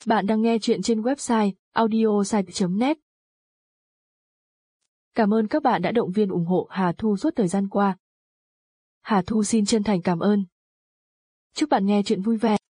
Bạn đang nghe chuyện trên website audiosite.net. Cảm ơn các bạn đã động viên ủng hộ Hà Thu suốt thời gian qua. Hà Thu xin chân thành cảm ơn. Chúc bạn nghe chuyện vui vẻ.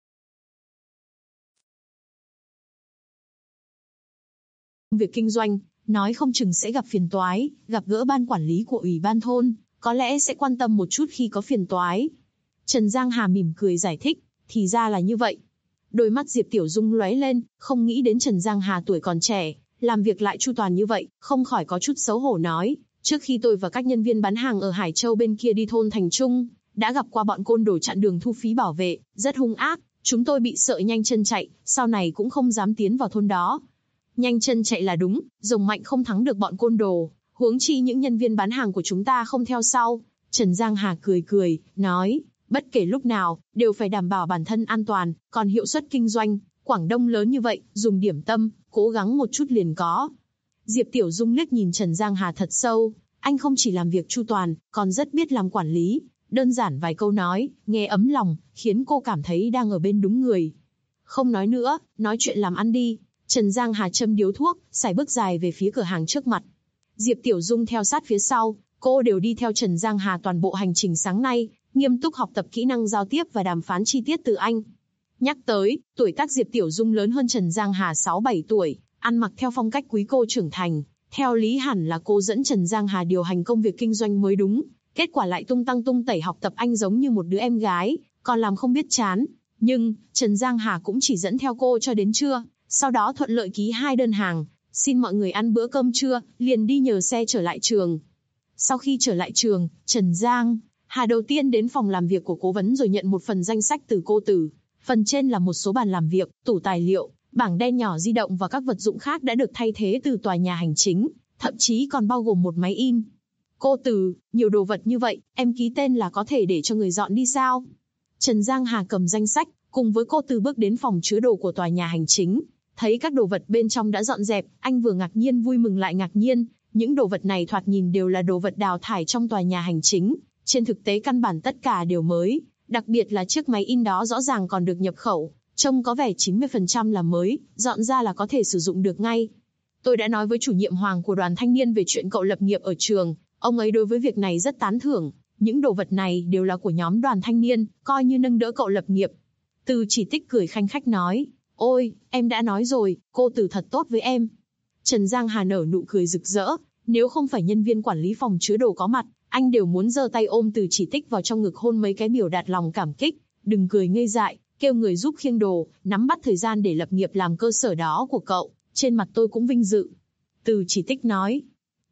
Việc kinh doanh, nói không chừng sẽ gặp phiền toái, gặp gỡ ban quản lý của ủy ban thôn, có lẽ sẽ quan tâm một chút khi có phiền toái. Trần Giang Hà mỉm cười giải thích, thì ra là như vậy. Đôi mắt Diệp Tiểu Dung lóe lên, không nghĩ đến Trần Giang Hà tuổi còn trẻ, làm việc lại chu toàn như vậy, không khỏi có chút xấu hổ nói, trước khi tôi và các nhân viên bán hàng ở Hải Châu bên kia đi thôn Thành Trung, đã gặp qua bọn côn đồ chặn đường thu phí bảo vệ, rất hung ác, chúng tôi bị sợ nhanh chân chạy, sau này cũng không dám tiến vào thôn đó. Nhanh chân chạy là đúng, rồng mạnh không thắng được bọn côn đồ, huống chi những nhân viên bán hàng của chúng ta không theo sau. Trần Giang Hà cười, nói, bất kể lúc nào, đều phải đảm bảo bản thân an toàn, còn hiệu suất kinh doanh, Quảng Đông lớn như vậy, dùng điểm tâm, cố gắng một chút liền có. Diệp Tiểu Dung liếc nhìn Trần Giang Hà thật sâu, anh không chỉ làm việc chu toàn, còn rất biết làm quản lý. Đơn giản vài câu nói, nghe ấm lòng, khiến cô cảm thấy đang ở bên đúng người. Không nói nữa, nói chuyện làm ăn đi. Trần Giang Hà châm điếu thuốc, sải bước dài về phía cửa hàng trước mặt. Diệp Tiểu Dung theo sát phía sau, cô đều đi theo Trần Giang Hà toàn bộ hành trình sáng nay, nghiêm túc học tập kỹ năng giao tiếp và đàm phán chi tiết từ anh. Nhắc tới, tuổi tác Diệp Tiểu Dung lớn hơn Trần Giang Hà 6-7 tuổi, ăn mặc theo phong cách quý cô trưởng thành. Theo lý hẳn là cô dẫn Trần Giang Hà điều hành công việc kinh doanh mới đúng, kết quả lại tung tăng tung tẩy học tập anh giống như một đứa em gái, còn làm không biết chán. Nhưng, Trần Giang Hà cũng chỉ dẫn theo cô cho đến trưa, sau đó thuận lợi ký 2 đơn hàng, xin mọi người ăn bữa cơm trưa, liền đi nhờ xe trở lại trường. Sau khi trở lại trường, Trần Giang Hà đầu tiên đến phòng làm việc của cố vấn rồi nhận một phần danh sách từ cô Tử. Phần trên là một số bàn làm việc, tủ tài liệu, bảng đen nhỏ di động và các vật dụng khác đã được thay thế từ tòa nhà hành chính, thậm chí còn bao gồm một máy in. Cô Tử, nhiều đồ vật như vậy, em ký tên là có thể để cho người dọn đi sao? Trần Giang Hà cầm danh sách, cùng với cô Tử bước đến phòng chứa đồ của tòa nhà hành chính. Thấy các đồ vật bên trong đã dọn dẹp, anh vừa ngạc nhiên vui mừng lại ngạc nhiên. Những đồ vật này thoạt nhìn đều là đồ vật đào thải trong tòa nhà hành chính. Trên thực tế căn bản tất cả đều mới, đặc biệt là chiếc máy in đó rõ ràng còn được nhập khẩu, trông có vẻ 90% là mới, dọn ra là có thể sử dụng được ngay. Tôi đã nói với chủ nhiệm Hoàng của đoàn thanh niên về chuyện cậu lập nghiệp ở trường, ông ấy đối với việc này rất tán thưởng, những đồ vật này đều là của nhóm đoàn thanh niên, coi như nâng đỡ cậu lập nghiệp. Từ Chỉ Tích cười khanh khách nói, ôi, em đã nói rồi, cô Từ thật tốt với em. Trần Giang Hà nở nụ cười rực rỡ, nếu không phải nhân viên quản lý phòng chứa đồ có mặt, anh đều muốn giơ tay ôm Từ Chỉ Tích vào trong ngực hôn mấy cái biểu đạt lòng cảm kích. Đừng cười ngây dại, kêu người giúp khiêng đồ, nắm bắt thời gian để lập nghiệp làm cơ sở đó của cậu, trên mặt tôi cũng vinh dự. Từ Chỉ Tích nói.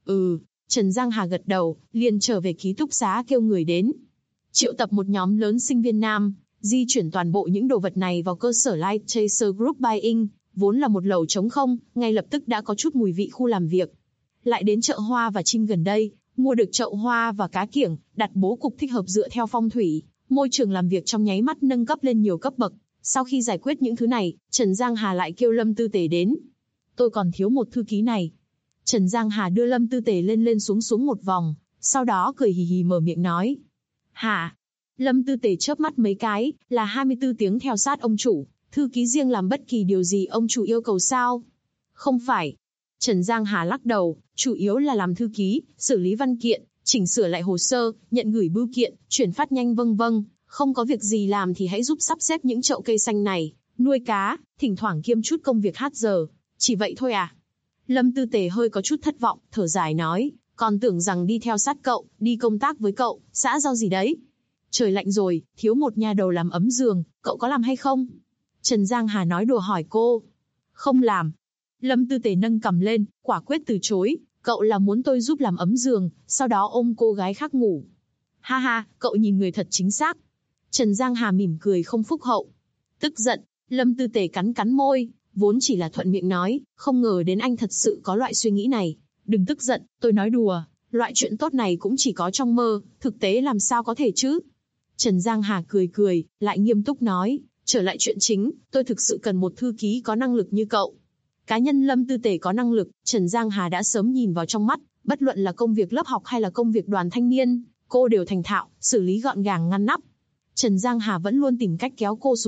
Trần Giang Hà gật đầu, liền trở về ký túc xá kêu người đến. Triệu tập một nhóm lớn sinh viên nam, di chuyển toàn bộ những đồ vật này vào cơ sở Light Chaser Group Buying, vốn là một lầu trống không, ngay lập tức đã có chút mùi vị khu làm việc. Lại đến chợ hoa và chim gần đây, mua được chậu hoa và cá kiểng, đặt bố cục thích hợp dựa theo phong thủy, môi trường làm việc trong nháy mắt nâng cấp lên nhiều cấp bậc. Sau khi giải quyết những thứ này, Trần Giang Hà lại kêu Lâm Tư Tề đến. Tôi còn thiếu một thư ký này. Trần Giang Hà đưa Lâm Tư Tề lên xuống một vòng, sau đó cười hì hì mở miệng nói. Hả? Lâm Tư Tề chớp mắt mấy cái, là 24 tiếng theo sát ông chủ, thư ký riêng làm bất kỳ điều gì ông chủ yêu cầu sao? Không phải. Trần Giang Hà lắc đầu, chủ yếu là làm thư ký, xử lý văn kiện, chỉnh sửa lại hồ sơ, nhận gửi bưu kiện, chuyển phát nhanh vâng, không có việc gì làm thì hãy giúp sắp xếp những chậu cây xanh này, nuôi cá, thỉnh thoảng kiêm chút công việc hát giờ, chỉ vậy thôi à? Lâm Tư Tề hơi có chút thất vọng, thở dài nói, còn tưởng rằng đi theo sát cậu, đi công tác với cậu, xã giao gì đấy? Trời lạnh rồi, thiếu một nha đầu làm ấm giường, cậu có làm hay không? Trần Giang Hà nói đùa hỏi cô. Không làm. Lâm Tư Tề nâng cằm lên, quả quyết từ chối, cậu là muốn tôi giúp làm ấm giường, sau đó ôm cô gái khác ngủ. Ha ha, cậu nhìn người thật chính xác. Trần Giang Hà mỉm cười không phúc hậu. Tức giận, Lâm Tư Tề cắn môi, vốn chỉ là thuận miệng nói, không ngờ đến anh thật sự có loại suy nghĩ này. Đừng tức giận, tôi nói đùa, loại chuyện tốt này cũng chỉ có trong mơ, thực tế làm sao có thể chứ. Trần Giang Hà cười, lại nghiêm túc nói, trở lại chuyện chính, tôi thực sự cần một thư ký có năng lực như cậu. Cá nhân Lâm Tư Tề có năng lực, Trần Giang Hà đã sớm nhìn vào trong mắt, bất luận là công việc lớp học hay là công việc đoàn thanh niên, cô đều thành thạo, xử lý gọn gàng ngăn nắp. Trần Giang Hà vẫn luôn tìm cách kéo cô xuống nước,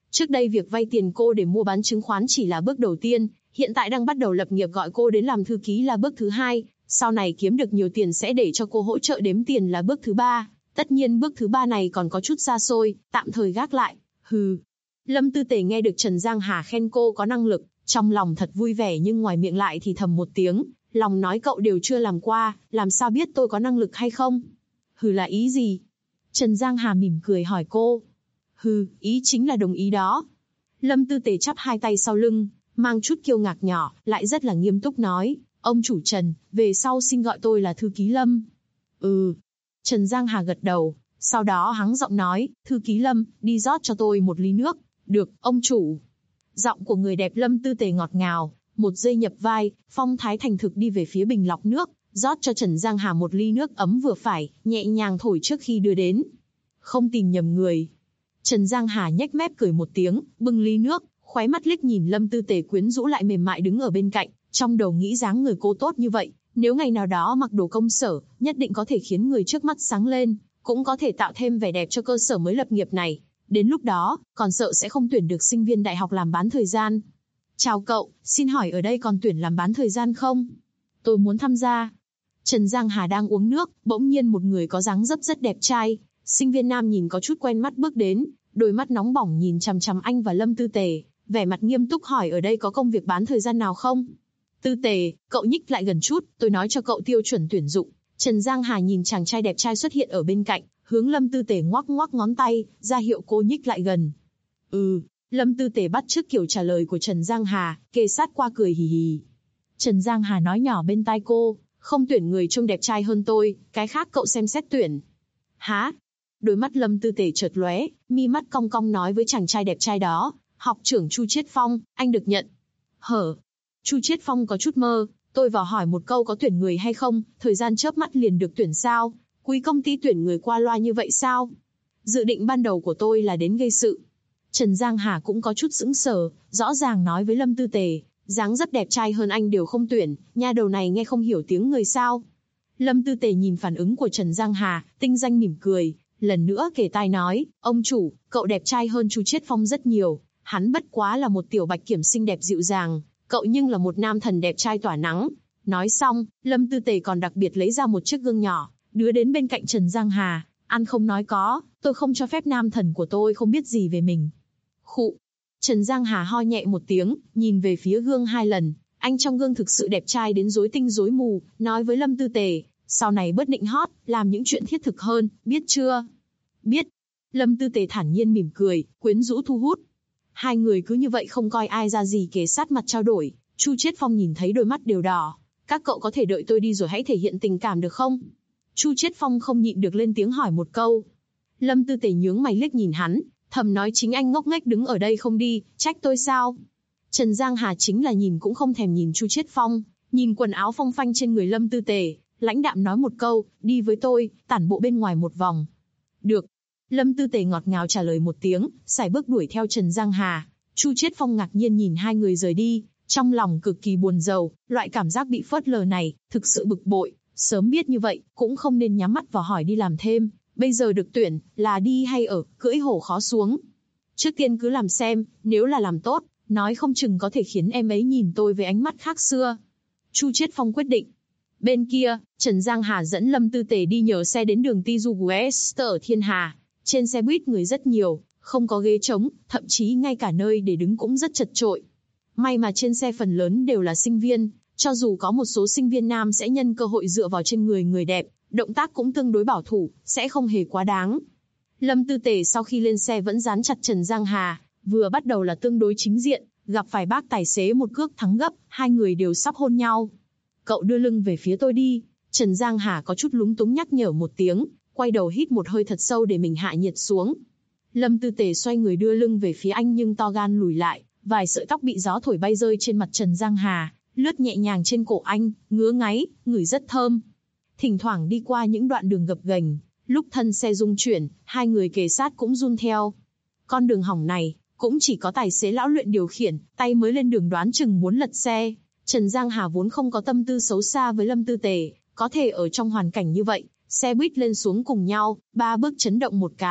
Trước đây việc vay tiền cô để mua bán chứng khoán chỉ là bước đầu tiên, hiện tại đang bắt đầu lập nghiệp gọi cô đến làm thư ký là bước thứ hai, sau này kiếm được nhiều tiền sẽ để cho cô hỗ trợ đếm tiền là bước thứ ba. Tất nhiên bước thứ ba này còn có chút xa xôi, tạm thời gác lại. Hừ. Lâm Tư Tề nghe được Trần Giang Hà khen cô có năng lực, trong lòng thật vui vẻ nhưng ngoài miệng lại thì thầm một tiếng, lòng nói cậu đều chưa làm qua, làm sao biết tôi có năng lực hay không? Hừ là ý gì? Trần Giang Hà mỉm cười hỏi cô. Hừ, ý chính là đồng ý đó. Lâm Tư Tề chắp hai tay sau lưng, mang chút kiêu ngạo nhỏ, lại rất là nghiêm túc nói, ông chủ Trần, về sau xin gọi tôi là thư ký Lâm. Ừ. Trần Giang Hà gật đầu, sau đó hắng giọng nói, thư ký Lâm, đi rót cho tôi một ly nước. Được, ông chủ. Giọng của người đẹp Lâm Tư Tề ngọt ngào, một giây nhập vai, phong thái thành thực đi về phía bình lọc nước, rót cho Trần Giang Hà một ly nước ấm vừa phải, nhẹ nhàng thổi trước khi đưa đến. Không tìm nhầm người. Trần Giang Hà nhếch mép cười một tiếng, bưng ly nước, khóe mắt liếc nhìn Lâm Tư Tề quyến rũ lại mềm mại đứng ở bên cạnh, trong đầu nghĩ dáng người cô tốt như vậy, nếu ngày nào đó mặc đồ công sở, nhất định có thể khiến người trước mắt sáng lên, cũng có thể tạo thêm vẻ đẹp cho cơ sở mới lập nghiệp này. Đến lúc đó, còn sợ sẽ không tuyển được sinh viên đại học làm bán thời gian. Chào cậu, xin hỏi ở đây còn tuyển làm bán thời gian không? Tôi muốn tham gia. Trần Giang Hà đang uống nước, bỗng nhiên một người có dáng dấp rất đẹp trai, sinh viên nam nhìn có chút quen mắt bước đến, đôi mắt nóng bỏng nhìn chằm chằm anh và Lâm Tư Tề, vẻ mặt nghiêm túc hỏi ở đây có công việc bán thời gian nào không? Tư Tề, cậu nhích lại gần chút, tôi nói cho cậu tiêu chuẩn tuyển dụng. Trần Giang Hà nhìn chàng trai đẹp trai xuất hiện ở bên cạnh, hướng Lâm Tư Tề ngoắc ngoắc ngón tay, ra hiệu cô nhích lại gần. Ừ, Lâm Tư Tề bắt chước kiểu trả lời của Trần Giang Hà, kề sát qua cười hì hì. Trần Giang Hà nói nhỏ bên tai cô, không tuyển người trông đẹp trai hơn tôi, cái khác cậu xem xét tuyển. Hả? Đôi mắt Lâm Tư Tề chợt lóe, mi mắt cong cong nói với chàng trai đẹp trai đó, học trưởng Chu Chiết Phong, anh được nhận. Hở? Chu Chiết Phong có chút mơ, tôi vào hỏi một câu có tuyển người hay không, thời gian chớp mắt liền được tuyển sao? Quý công ty tuyển người qua loa như vậy sao? Dự định ban đầu của tôi là đến gây sự. Trần Giang Hà cũng có chút sững sờ, rõ ràng nói với Lâm Tư Tề, dáng dấp đẹp trai hơn anh đều không tuyển, nha đầu này nghe không hiểu tiếng người sao? Lâm Tư Tề nhìn phản ứng của Trần Giang Hà, tinh danh mỉm cười, lần nữa kể tai nói, ông chủ, cậu đẹp trai hơn Chu Chiết Phong rất nhiều, hắn bất quá là một tiểu bạch kiểm xinh đẹp dịu dàng, cậu nhưng là một nam thần đẹp trai tỏa nắng. Nói xong, Lâm Tư Tề còn đặc biệt lấy ra một chiếc gương nhỏ, đưa đến bên cạnh Trần Giang Hà, ăn không nói có, tôi không cho phép nam thần của tôi không biết gì về mình. Khụ. Trần Giang Hà ho nhẹ một tiếng, nhìn về phía gương hai lần, anh trong gương thực sự đẹp trai đến rối tinh rối mù, nói với Lâm Tư Tề, sau này bớt nịnh hót, làm những chuyện thiết thực hơn, biết chưa? Biết. Lâm Tư Tề thản nhiên mỉm cười, quyến rũ thu hút. Hai người cứ như vậy không coi ai ra gì kề sát mặt trao đổi, Chu Chiết Phong nhìn thấy đôi mắt đều đỏ, các cậu có thể đợi tôi đi rồi hãy thể hiện tình cảm được không? Chu Chiết Phong không nhịn được lên tiếng hỏi một câu. Lâm Tư Tề nhướng mày liếc nhìn hắn, thầm nói chính anh ngốc nghếch đứng ở đây không đi, trách tôi sao? Trần Giang Hà chính là nhìn cũng không thèm nhìn Chu Chiết Phong, nhìn quần áo phong phanh trên người Lâm Tư Tề, lãnh đạm nói một câu, đi với tôi, tản bộ bên ngoài một vòng. Được. Lâm Tư Tề ngọt ngào trả lời một tiếng, sải bước đuổi theo Trần Giang Hà. Chu Chiết Phong ngạc nhiên nhìn hai người rời đi, trong lòng cực kỳ buồn rầu, loại cảm giác bị phớt lờ này, thực sự bực bội, sớm biết như vậy, cũng không nên nhắm mắt vào hỏi đi làm thêm, bây giờ được tuyển, là đi hay ở, cưỡi hổ khó xuống. Trước tiên cứ làm xem, nếu là làm tốt, nói không chừng có thể khiến em ấy nhìn tôi với ánh mắt khác xưa. Chu Chiết Phong quyết định. Bên kia, Trần Giang Hà dẫn Lâm Tư Tề đi nhờ xe đến đường Tiju West ở Thiên Hà. Trên xe buýt người rất nhiều, không có ghế trống, thậm chí ngay cả nơi để đứng cũng rất chật chội. May mà trên xe phần lớn đều là sinh viên, cho dù có một số sinh viên nam sẽ nhân cơ hội dựa vào trên người đẹp, động tác cũng tương đối bảo thủ, sẽ không hề quá đáng. Lâm Tư Tề sau khi lên xe vẫn dán chặt Trần Giang Hà, vừa bắt đầu là tương đối chính diện, gặp phải bác tài xế một cước thắng gấp, hai người đều sắp hôn nhau. Cậu đưa lưng về phía tôi đi, Trần Giang Hà có chút lúng túng nhắc nhở một tiếng, quay đầu hít một hơi thật sâu để mình hạ nhiệt xuống. Lâm Tư Tề xoay người đưa lưng về phía anh nhưng to gan lùi lại, vài sợi tóc bị gió thổi bay rơi trên mặt Trần Giang Hà, lướt nhẹ nhàng trên cổ anh, ngứa ngáy, ngửi rất thơm. Thỉnh thoảng đi qua những đoạn đường gập ghềnh, lúc thân xe rung chuyển, hai người kề sát cũng run theo. Con đường hỏng này, cũng chỉ có tài xế lão luyện điều khiển, tay mới lên đường đoán chừng muốn lật xe. Trần Giang Hà vốn không có tâm tư xấu xa với Lâm Tư Tề, có thể ở trong hoàn cảnh như vậy, xe buýt lên xuống cùng nhau, ba bước chấn động một cái,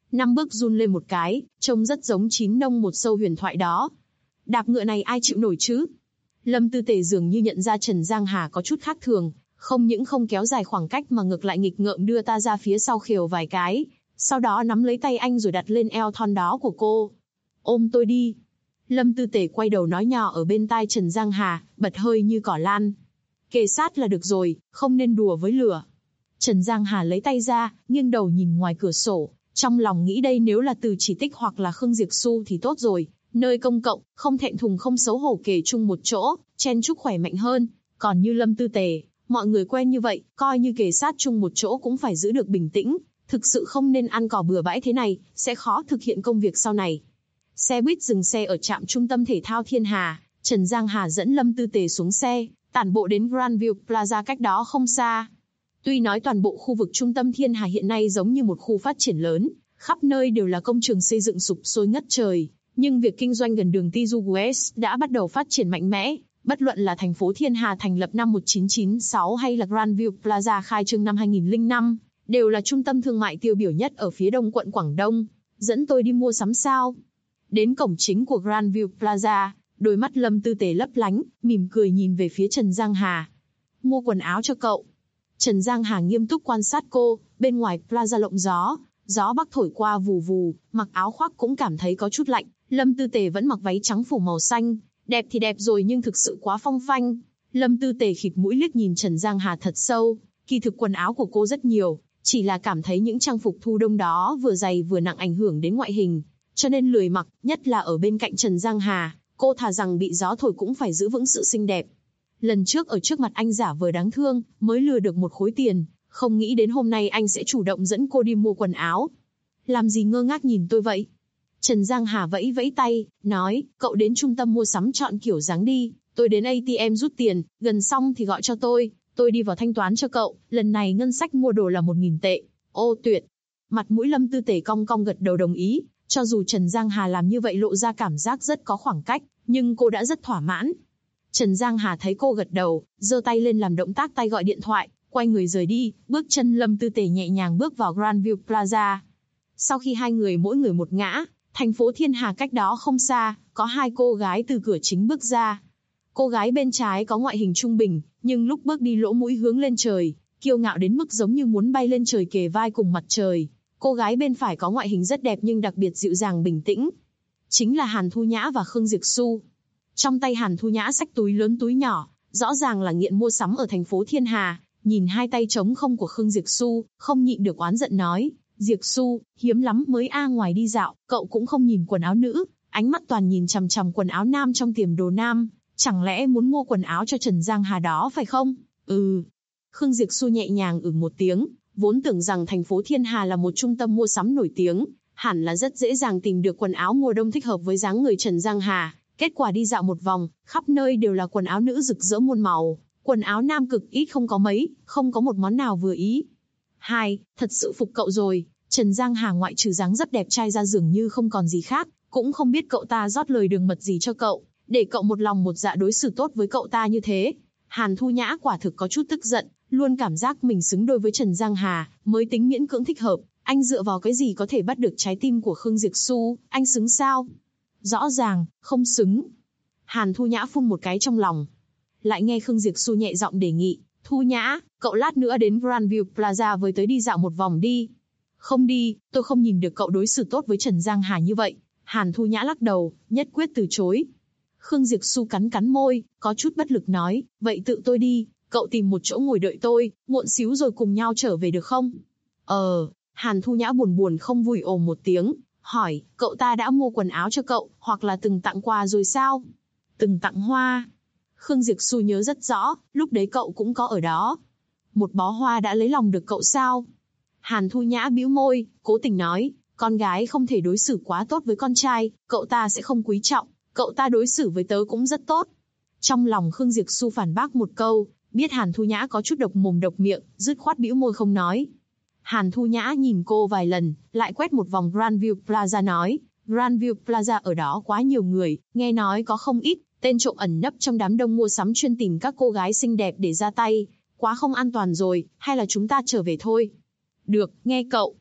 5 bước run lên một cái, trông rất giống chín nông một sâu huyền thoại đó. Đạp ngựa này ai chịu nổi chứ? Lâm Tư Tề dường như nhận ra Trần Giang Hà có chút khác thường, không những không kéo dài khoảng cách mà ngược lại nghịch ngợm đưa ta ra phía sau khều vài cái, sau đó nắm lấy tay anh rồi đặt lên eo thon đó của cô. Ôm tôi đi. Lâm Tư Tề quay đầu nói nhỏ ở bên tai Trần Giang Hà, bật hơi như cỏ lan. Kề sát là được rồi, không nên đùa với lửa. Trần Giang Hà lấy tay ra, nghiêng đầu nhìn ngoài cửa sổ, trong lòng nghĩ đây nếu là Từ Chỉ Tích hoặc là Khương Diệp Xu thì tốt rồi, nơi công cộng, không thẹn thùng không xấu hổ kề chung một chỗ, chen chúc khỏe mạnh hơn, còn như Lâm Tư Tề, mọi người quen như vậy, coi như kề sát chung một chỗ cũng phải giữ được bình tĩnh, thực sự không nên ăn cỏ bừa bãi thế này, sẽ khó thực hiện công việc sau này. Xe buýt dừng xe ở trạm trung tâm thể thao Thiên Hà, Trần Giang Hà dẫn Lâm Tư Tề xuống xe, tản bộ đến Grandview Plaza cách đó không xa. Tuy nói toàn bộ khu vực trung tâm Thiên Hà hiện nay giống như một khu phát triển lớn, khắp nơi đều là công trường xây dựng sụp sôi ngất trời, nhưng việc kinh doanh gần đường Tizu West đã bắt đầu phát triển mạnh mẽ. Bất luận là thành phố Thiên Hà thành lập năm 1996 hay là Grandview Plaza khai trương năm 2005, đều là trung tâm thương mại tiêu biểu nhất ở phía đông quận Quảng Đông. Dẫn tôi đi mua sắm sao? Đến cổng chính của Grandview Plaza, đôi mắt Lâm Tư Tề lấp lánh, mỉm cười nhìn về phía Trần Giang Hà. Mua quần áo cho cậu. Trần Giang Hà nghiêm túc quan sát cô, bên ngoài Plaza lộng gió, gió bắc thổi qua vù vù, mặc áo khoác cũng cảm thấy có chút lạnh. Lâm Tư Tề vẫn mặc váy trắng phủ màu xanh, đẹp thì đẹp rồi nhưng thực sự quá phong phanh. Lâm Tư Tề khịt mũi liếc nhìn Trần Giang Hà thật sâu, kỳ thực quần áo của cô rất nhiều, chỉ là cảm thấy những trang phục thu đông đó vừa dày vừa nặng ảnh hưởng đến ngoại hình, cho nên lười mặc, nhất là ở bên cạnh Trần Giang Hà, cô thà rằng bị gió thổi cũng phải giữ vững sự xinh đẹp. Lần trước ở trước mặt anh giả vờ đáng thương, mới lừa được một khối tiền, không nghĩ đến hôm nay anh sẽ chủ động dẫn cô đi mua quần áo. Làm gì ngơ ngác nhìn tôi vậy? Trần Giang Hà vẫy vẫy tay, nói, cậu đến trung tâm mua sắm chọn kiểu dáng đi, tôi đến ATM rút tiền, gần xong thì gọi cho tôi đi vào thanh toán cho cậu, lần này ngân sách mua đồ là 1.000 tệ. Ô tuyệt! Mặt mũi Lâm Tư Tề cong cong gật đầu đồng ý, cho dù Trần Giang Hà làm như vậy lộ ra cảm giác rất có khoảng cách, nhưng cô đã rất thỏa mãn. Trần Giang Hà thấy cô gật đầu, giơ tay lên làm động tác tay gọi điện thoại, quay người rời đi, bước chân Lâm Tư Tề nhẹ nhàng bước vào Grandview Plaza. Sau khi hai người mỗi người một ngã, thành phố Thiên Hà cách đó không xa, có hai cô gái từ cửa chính bước ra. Cô gái bên trái có ngoại hình trung bình, nhưng lúc bước đi lỗ mũi hướng lên trời, kiêu ngạo đến mức giống như muốn bay lên trời kề vai cùng mặt trời. Cô gái bên phải có ngoại hình rất đẹp nhưng đặc biệt dịu dàng bình tĩnh. Chính là Hàn Thu Nhã và Khương Diệp Xu. Trong tay Hàn Thu Nhã xách túi lớn túi nhỏ, rõ ràng là nghiện mua sắm ở thành phố Thiên Hà, nhìn hai tay trống không của Khương Diệp Xu, không nhịn được oán giận nói, Diệp Xu, hiếm lắm mới ngoài đi dạo, cậu cũng không nhìn quần áo nữ, ánh mắt toàn nhìn chằm chằm quần áo nam trong tiệm đồ nam, chẳng lẽ muốn mua quần áo cho Trần Giang Hà đó phải không? Ừ. Khương Diệp Xu nhẹ nhàng một tiếng, vốn tưởng rằng thành phố Thiên Hà là một trung tâm mua sắm nổi tiếng, hẳn là rất dễ dàng tìm được quần áo mùa đông thích hợp với dáng người Trần Giang Hà. Kết quả đi dạo một vòng, khắp nơi đều là quần áo nữ rực rỡ muôn màu, quần áo nam cực ít không có mấy, không có một món nào vừa ý. Thật sự phục cậu rồi, Trần Giang Hà ngoại trừ dáng rất đẹp trai ra dường như không còn gì khác, cũng không biết cậu ta rót lời đường mật gì cho cậu, để cậu một lòng một dạ đối xử tốt với cậu ta như thế. Hàn Thu Nhã quả thực có chút tức giận, luôn cảm giác mình xứng đôi với Trần Giang Hà, mới tính miễn cưỡng thích hợp, anh dựa vào cái gì có thể bắt được trái tim của Khương Diệp Xu, anh xứng sao? Rõ ràng, không xứng. Hàn Thu Nhã phun một cái trong lòng. Lại nghe Khương Diệp Xu nhẹ giọng đề nghị, Thu Nhã, cậu lát nữa đến Grandview Plaza với tới đi dạo một vòng đi. Không đi, tôi không nhìn được cậu đối xử tốt với Trần Giang Hà như vậy. Hàn Thu Nhã lắc đầu, nhất quyết từ chối. Khương Diệp Xu cắn cắn môi, có chút bất lực nói, vậy tự tôi đi, cậu tìm một chỗ ngồi đợi tôi, muộn xíu rồi cùng nhau trở về được không? Hàn Thu Nhã buồn buồn không vui ồ một tiếng, hỏi, cậu ta đã mua quần áo cho cậu, hoặc là từng tặng quà rồi sao? Từng tặng hoa. Khương Diệp Xu nhớ rất rõ, lúc đấy cậu cũng có ở đó. Một bó hoa đã lấy lòng được cậu sao? Hàn Thu Nhã bĩu môi, cố tình nói, con gái không thể đối xử quá tốt với con trai, cậu ta sẽ không quý trọng, cậu ta đối xử với tớ cũng rất tốt. Trong lòng Khương Diệp Xu phản bác một câu, biết Hàn Thu Nhã có chút độc mồm độc miệng, dứt khoát bĩu môi không nói. Hàn Thu Nhã nhìn cô vài lần, lại quét một vòng Grandview Plaza nói, Grandview Plaza ở đó quá nhiều người, nghe nói có không ít tên trộm ẩn nấp trong đám đông mua sắm chuyên tìm các cô gái xinh đẹp để ra tay, quá không an toàn rồi, hay là chúng ta trở về thôi? Được, nghe cậu.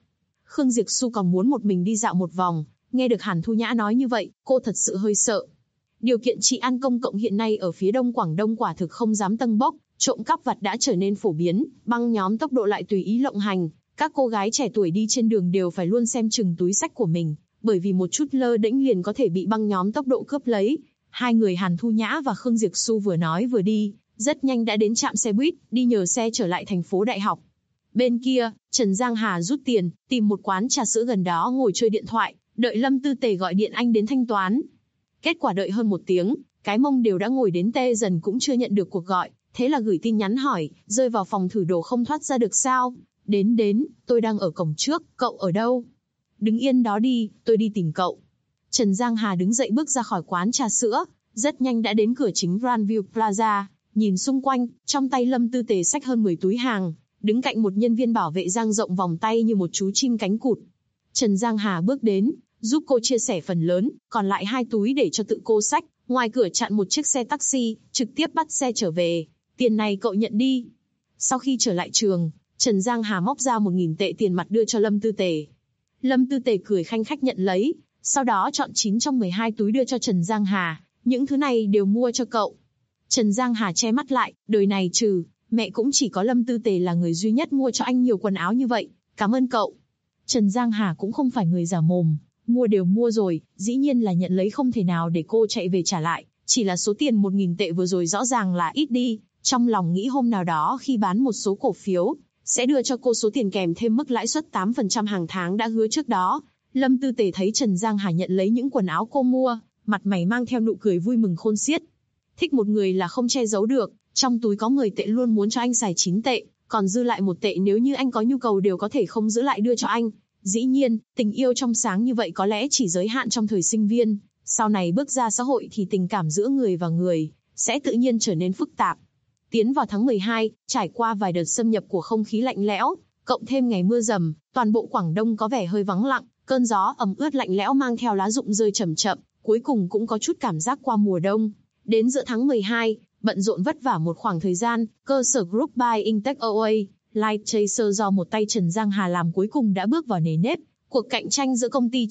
Khương Diệp Xu còn muốn một mình đi dạo một vòng, nghe được Hàn Thu Nhã nói như vậy, cô thật sự hơi sợ. Điều kiện trị an công cộng hiện nay ở phía đông Quảng Đông quả thực không dám tâng bốc, trộm cắp vặt đã trở nên phổ biến, băng nhóm tốc độ lại tùy ý lộng hành, các cô gái trẻ tuổi đi trên đường đều phải luôn xem chừng túi xách của mình, bởi vì một chút lơ đễnh liền có thể bị băng nhóm tốc độ cướp lấy. Hai người Hàn Thu Nhã và Khương Diệp Xu vừa nói vừa đi, rất nhanh đã đến trạm xe buýt, đi nhờ xe trở lại thành phố Đại học. Bên kia, Trần Giang Hà rút tiền, tìm một quán trà sữa gần đó ngồi chơi điện thoại, đợi Lâm Tư Tề gọi điện anh đến thanh toán. Kết quả đợi hơn 1 tiếng, cái mông đều đã ngồi đến tê dần cũng chưa nhận được cuộc gọi, thế là gửi tin nhắn hỏi, rơi vào phòng thử đồ không thoát ra được sao? Đến, tôi đang ở cổng trước, cậu ở đâu? Đứng yên đó đi, tôi đi tìm cậu. Trần Giang Hà đứng dậy bước ra khỏi quán trà sữa, rất nhanh đã đến cửa chính Grandview Plaza, nhìn xung quanh, trong tay Lâm Tư Tề xách hơn 10 túi hàng, đứng cạnh một nhân viên bảo vệ dang rộng vòng tay như một chú chim cánh cụt. Trần Giang Hà bước đến, giúp cô chia sẻ phần lớn, còn lại 2 túi để cho tự cô xách, ngoài cửa chặn một chiếc xe taxi, trực tiếp bắt xe trở về. Tiền này cậu nhận đi. Sau khi trở lại trường, Trần Giang Hà móc ra 1.000 tệ tiền mặt đưa cho Lâm Tư Tề. Lâm Tư Tề cười khanh khách nhận lấy, sau đó chọn 9 trong 12 túi đưa cho Trần Giang Hà, những thứ này đều mua cho cậu. Trần Giang Hà che mắt lại, đời này trừ mẹ cũng chỉ có Lâm Tư Tề là người duy nhất mua cho anh nhiều quần áo như vậy, cảm ơn cậu. Trần Giang Hà cũng không phải người giả mồm, mua đều mua rồi, dĩ nhiên là nhận lấy không thể nào để cô chạy về trả lại, chỉ là số tiền 1.000 tệ vừa rồi rõ ràng là ít đi, trong lòng nghĩ hôm nào đó khi bán một số cổ phiếu, sẽ đưa cho cô số tiền kèm thêm mức lãi suất 8% hàng tháng đã hứa trước đó. Lâm Tư Tề thấy Trần Giang Hà nhận lấy những quần áo cô mua, mặt mày mang theo nụ cười vui mừng khôn xiết. Thích một người là không che giấu được, trong túi có 10 tệ luôn muốn cho anh xài 9 tệ, còn dư lại 1 tệ nếu như anh có nhu cầu đều có thể không giữ lại đưa cho anh. Dĩ nhiên, tình yêu trong sáng như vậy có lẽ chỉ giới hạn trong thời sinh viên, sau này bước ra xã hội thì tình cảm giữa người và người sẽ tự nhiên trở nên phức tạp. Tiến vào tháng 12, trải qua vài đợt xâm nhập của không khí lạnh lẽo, cộng thêm ngày mưa rầm, toàn bộ Quảng Đông có vẻ hơi vắng lặng, cơn gió ẩm ướt lạnh lẽo mang theo lá rụng rơi chậm chậm, cuối cùng cũng có chút cảm giác qua mùa đông. Đến giữa tháng 12, bận rộn vất vả một khoảng thời gian, cơ sở Group Buying Takeaway, Light Chaser do một tay Trần Giang Hà làm cuối cùng đã bước vào nề nếp. Cuộc cạnh tranh giữa công ty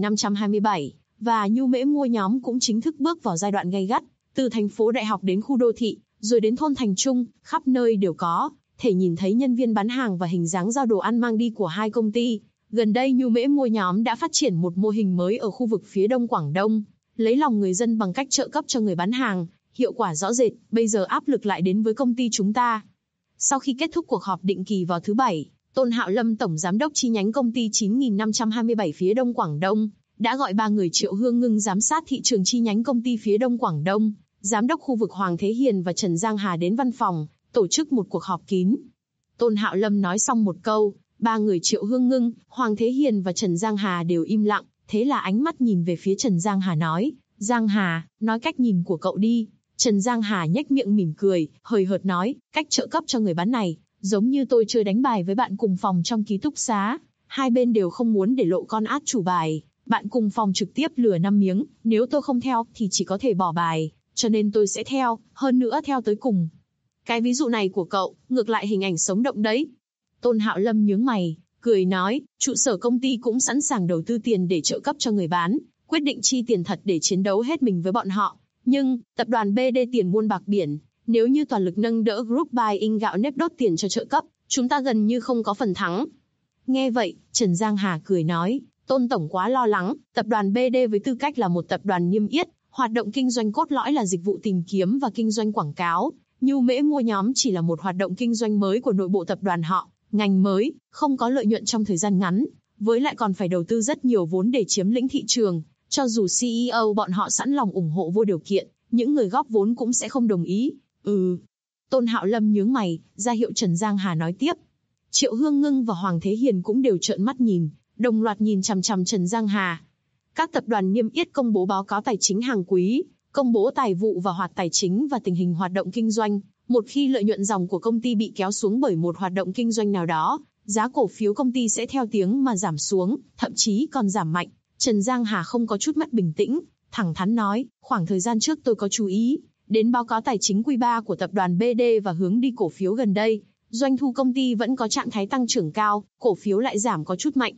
9527 và Nhu Mễ Mua nhóm cũng chính thức bước vào giai đoạn gay gắt, từ thành phố Đại học đến khu đô thị, rồi đến thôn thành trung, khắp nơi đều có thể nhìn thấy nhân viên bán hàng và hình dáng giao đồ ăn mang đi của hai công ty. Gần đây Nhu Mễ Mua nhóm đã phát triển một mô hình mới ở khu vực phía đông Quảng Đông, lấy lòng người dân bằng cách trợ cấp cho người bán hàng, hiệu quả rõ rệt, bây giờ áp lực lại đến với công ty chúng ta. Sau khi kết thúc cuộc họp định kỳ vào thứ Bảy, Tôn Hạo Lâm tổng giám đốc chi nhánh công ty 9527 phía đông Quảng Đông, đã gọi 3 người Triệu Hương Ngưng giám sát thị trường chi nhánh công ty phía đông Quảng Đông, giám đốc khu vực Hoàng Thế Hiền và Trần Giang Hà đến văn phòng, tổ chức một cuộc họp kín. Tôn Hạo Lâm nói xong một câu, 3 người Triệu Hương Ngưng, Hoàng Thế Hiền và Trần Giang Hà đều im lặng, thế là ánh mắt nhìn về phía Trần Giang Hà nói, Giang Hà, nói cách nhìn của cậu đi. Trần Giang Hà nhếch miệng mỉm cười, hời hợt nói, cách trợ cấp cho người bán này, giống như tôi chơi đánh bài với bạn cùng phòng trong ký túc xá, hai bên đều không muốn để lộ con át chủ bài, bạn cùng phòng trực tiếp lừa 5 miếng, nếu tôi không theo thì chỉ có thể bỏ bài, cho nên tôi sẽ theo, hơn nữa theo tới cùng. Cái ví dụ này của cậu, ngược lại hình ảnh sống động đấy. Tôn Hạo Lâm nhướng mày, cười nói, trụ sở công ty cũng sẵn sàng đầu tư tiền để trợ cấp cho người bán, quyết định chi tiền thật để chiến đấu hết mình với bọn họ. Nhưng, tập đoàn BD tiền muôn bạc biển, nếu như toàn lực nâng đỡ Group Buying gạo nếp đốt tiền cho trợ cấp, chúng ta gần như không có phần thắng. Nghe vậy, Trần Giang Hà cười nói, Tôn Tổng quá lo lắng, tập đoàn BD với tư cách là một tập đoàn niêm yết, hoạt động kinh doanh cốt lõi là dịch vụ tìm kiếm và kinh doanh quảng cáo. Nhu Mễ Mua nhóm chỉ là một hoạt động kinh doanh mới của nội bộ tập đoàn họ, ngành mới, không có lợi nhuận trong thời gian ngắn, với lại còn phải đầu tư rất nhiều vốn để chiếm lĩnh thị trường. Cho dù CEO bọn họ sẵn lòng ủng hộ vô điều kiện, những người góp vốn cũng sẽ không đồng ý. Tôn Hạo Lâm nhướng mày, ra hiệu Trần Giang Hà nói tiếp. Triệu Hương Ngưng và Hoàng Thế Hiền cũng đều trợn mắt nhìn, đồng loạt nhìn chằm chằm Trần Giang Hà. Các tập đoàn niêm yết công bố báo cáo tài chính hàng quý, công bố tài vụ và hoạt tài chính và tình hình hoạt động kinh doanh. Một khi lợi nhuận dòng của công ty bị kéo xuống bởi một hoạt động kinh doanh nào đó, giá cổ phiếu công ty sẽ theo tiếng mà giảm xuống, thậm chí còn giảm mạnh. Trần Giang Hà không có chút mất bình tĩnh, thẳng thắn nói, khoảng thời gian trước tôi có chú ý đến báo cáo tài chính Q3 của tập đoàn BD và hướng đi cổ phiếu gần đây, doanh thu công ty vẫn có trạng thái tăng trưởng cao, cổ phiếu lại giảm có chút mạnh.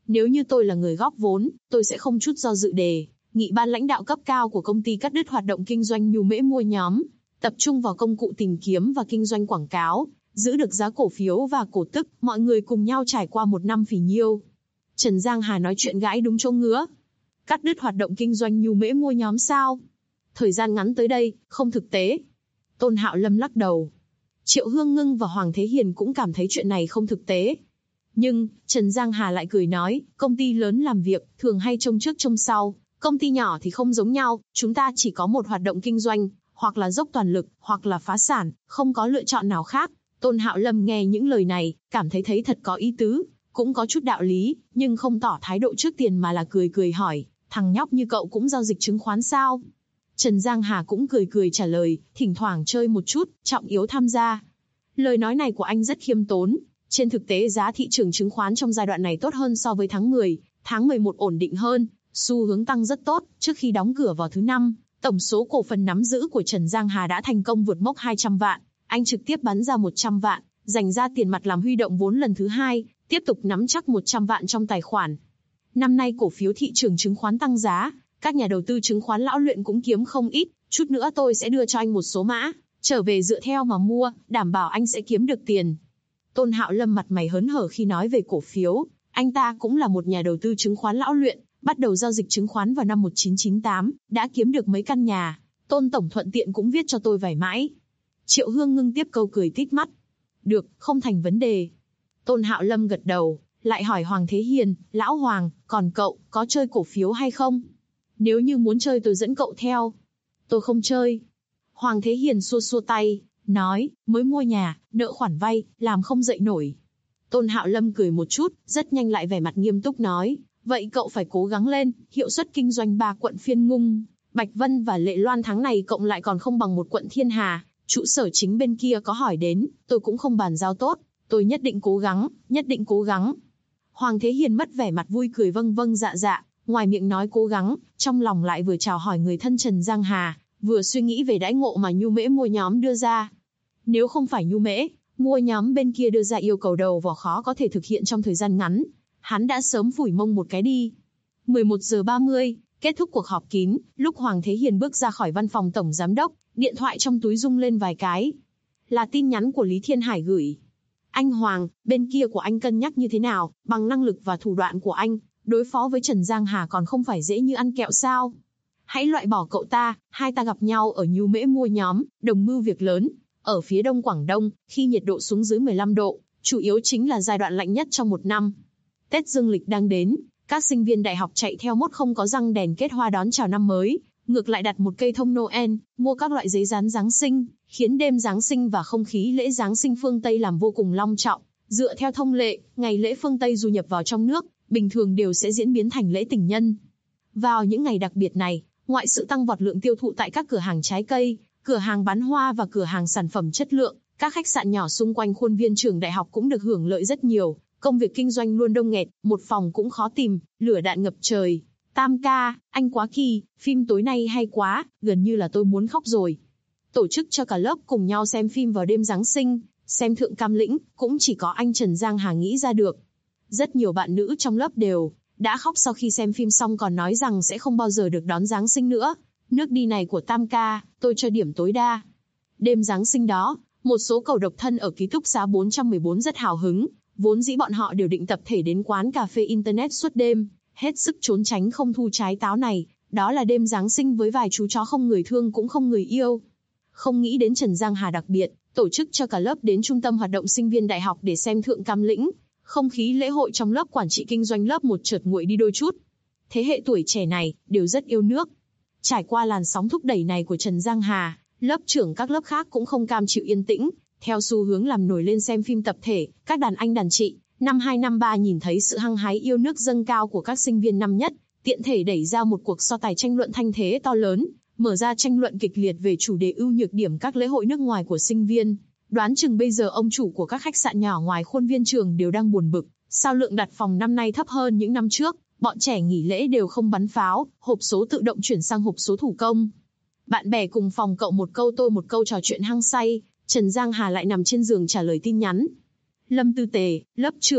Nếu như tôi là người góp vốn, tôi sẽ không chút do dự đề nghị ban lãnh đạo cấp cao của công ty cắt đứt hoạt động kinh doanh nhu mễ mua nhóm, tập trung vào công cụ tìm kiếm và kinh doanh quảng cáo, giữ được giá cổ phiếu và cổ tức, mọi người cùng nhau trải qua một năm phì nhiêu. Trần Giang Hà nói chuyện gãi đúng chỗ ngứa. Cắt đứt hoạt động kinh doanh nhu mễ mua nhóm sao? Thời gian ngắn tới đây, không thực tế. Tôn Hạo Lâm lắc đầu. Triệu Hương Ngưng và Hoàng Thế Hiền cũng cảm thấy chuyện này không thực tế. Nhưng, Trần Giang Hà lại cười nói, công ty lớn làm việc, thường hay trông trước trông sau, công ty nhỏ thì không giống nhau, chúng ta chỉ có một hoạt động kinh doanh, hoặc là dốc toàn lực, hoặc là phá sản, không có lựa chọn nào khác. Tôn Hạo Lâm nghe những lời này, cảm thấy thật có ý tứ, cũng có chút đạo lý, nhưng không tỏ thái độ trước tiền mà là cười hỏi, thằng nhóc như cậu cũng giao dịch chứng khoán sao? Trần Giang Hà cũng cười trả lời, thỉnh thoảng chơi một chút, trọng yếu tham gia. Lời nói này của anh rất khiêm tốn. Trên thực tế giá thị trường chứng khoán trong giai đoạn này tốt hơn so với tháng 10, tháng 11 ổn định hơn, xu hướng tăng rất tốt. Trước khi đóng cửa vào thứ 5, tổng số cổ phần nắm giữ của Trần Giang Hà đã thành công vượt mốc 200 vạn. Anh trực tiếp bán ra 100 vạn, dành ra tiền mặt làm huy động vốn lần thứ 2, tiếp tục nắm chắc 100 vạn trong tài khoản. Năm nay cổ phiếu thị trường chứng khoán tăng giá, các nhà đầu tư chứng khoán lão luyện cũng kiếm không ít, chút nữa tôi sẽ đưa cho anh một số mã, trở về dựa theo mà mua, đảm bảo anh sẽ kiếm được tiền. Tôn Hạo Lâm mặt mày hớn hở khi nói về cổ phiếu, anh ta cũng là một nhà đầu tư chứng khoán lão luyện, bắt đầu giao dịch chứng khoán vào năm 1998, đã kiếm được mấy căn nhà. Tôn tổng thuận tiện cũng viết cho tôi vài mãi. Triệu Hương Ngưng tiếp câu cười tít mắt. Được, không thành vấn đề. Tôn Hạo Lâm gật đầu, lại hỏi Hoàng Thế Hiền, lão Hoàng, còn cậu, có chơi cổ phiếu hay không? Nếu như muốn chơi tôi dẫn cậu theo. Tôi không chơi. Hoàng Thế Hiền xua tay, nói, mới mua nhà, nợ khoản vay, làm không dậy nổi. Tôn Hạo Lâm cười một chút, rất nhanh lại vẻ mặt nghiêm túc nói, vậy cậu phải cố gắng lên, hiệu suất kinh doanh 3 quận Phiên Ngung, Bạch Vân và Lệ Loan tháng này cộng lại còn không bằng một quận Thiên Hà, trụ sở chính bên kia có hỏi đến, tôi cũng không bàn giao tốt, tôi nhất định cố gắng, nhất định cố gắng. Hoàng Thế Hiền mất vẻ mặt vui cười vâng dạ, ngoài miệng nói cố gắng, trong lòng lại vừa chào hỏi người thân Trần Giang Hà, vừa suy nghĩ về đãi ngộ mà Nhu Mễ mua nhóm đưa ra. Nếu không phải Nhu Mễ, mua nhóm bên kia đưa ra yêu cầu đầu vào khó có thể thực hiện trong thời gian ngắn, hắn đã sớm phủi mông một cái đi. 11 giờ 30, kết thúc cuộc họp kín, lúc Hoàng Thế Hiền bước ra khỏi văn phòng tổng giám đốc, điện thoại trong túi rung lên vài cái. Là tin nhắn của Lý Thiên Hải gửi. Anh Hoàng, bên kia của anh cân nhắc như thế nào, bằng năng lực và thủ đoạn của anh, đối phó với Trần Giang Hà còn không phải dễ như ăn kẹo sao? Hãy loại bỏ cậu ta, hai ta gặp nhau ở Nhu Mễ mua nhóm, đồng mưu việc lớn. Ở phía đông Quảng Đông, khi nhiệt độ xuống dưới 15 độ, chủ yếu chính là giai đoạn lạnh nhất trong một năm. Tết Dương lịch đang đến, các sinh viên đại học chạy theo mốt không có răng đèn kết hoa đón chào năm mới, ngược lại đặt một cây thông Noel, mua các loại giấy dán Giáng sinh, khiến đêm Giáng sinh và không khí lễ Giáng sinh phương Tây làm vô cùng long trọng. Dựa theo thông lệ, ngày lễ phương Tây du nhập vào trong nước, bình thường đều sẽ diễn biến thành lễ tình nhân. Vào những ngày đặc biệt này, ngoại sự tăng vọt lượng tiêu thụ tại các cửa hàng trái cây, cửa hàng bán hoa và cửa hàng sản phẩm chất lượng, các khách sạn nhỏ xung quanh khuôn viên trường đại học cũng được hưởng lợi rất nhiều. Công việc kinh doanh luôn đông nghẹt, một phòng cũng khó tìm, lửa đạn ngập trời. Tam ca, anh quá kỳ, phim tối nay hay quá, gần như là tôi muốn khóc rồi. Tổ chức cho cả lớp cùng nhau xem phim vào đêm Giáng sinh, xem Thượng Cam Lĩnh, cũng chỉ có anh Trần Giang Hà nghĩ ra được. Rất nhiều bạn nữ trong lớp đều đã khóc sau khi xem phim xong, còn nói rằng sẽ không bao giờ được đón Giáng sinh nữa. Nước đi này của Tam ca, tôi cho điểm tối đa. Đêm Giáng sinh đó, một số cậu độc thân ở ký túc xá 414 rất hào hứng, vốn dĩ bọn họ đều định tập thể đến quán cà phê Internet suốt đêm, hết sức trốn tránh không thu trái táo này, đó là đêm Giáng sinh với vài chú chó không người thương cũng không người yêu. Không nghĩ đến Trần Giang Hà đặc biệt, tổ chức cho cả lớp đến trung tâm hoạt động sinh viên đại học để xem Thượng Cam Lĩnh, không khí lễ hội trong lớp quản trị kinh doanh lớp một chợt nguội đi đôi chút. Thế hệ tuổi trẻ này, đều rất yêu nước. Trải qua làn sóng thúc đẩy này của Trần Giang Hà, lớp trưởng các lớp khác cũng không cam chịu yên tĩnh, theo xu hướng làm nổi lên xem phim tập thể, các đàn anh đàn chị, năm 2 năm 3 nhìn thấy sự hăng hái yêu nước dâng cao của các sinh viên năm nhất, tiện thể đẩy ra một cuộc so tài tranh luận thanh thế to lớn, mở ra tranh luận kịch liệt về chủ đề ưu nhược điểm các lễ hội nước ngoài của sinh viên. Đoán chừng bây giờ ông chủ của các khách sạn nhỏ ngoài khuôn viên trường đều đang buồn bực, sao lượng đặt phòng năm nay thấp hơn những năm trước, bọn trẻ nghỉ lễ đều không bắn pháo, hộp số tự động chuyển sang hộp số thủ công. Bạn bè cùng phòng cậu một câu tôi một câu trò chuyện hăng say, Trần Giang Hà lại nằm trên giường trả lời tin nhắn. Lâm Tư Tề, lớp trưởng,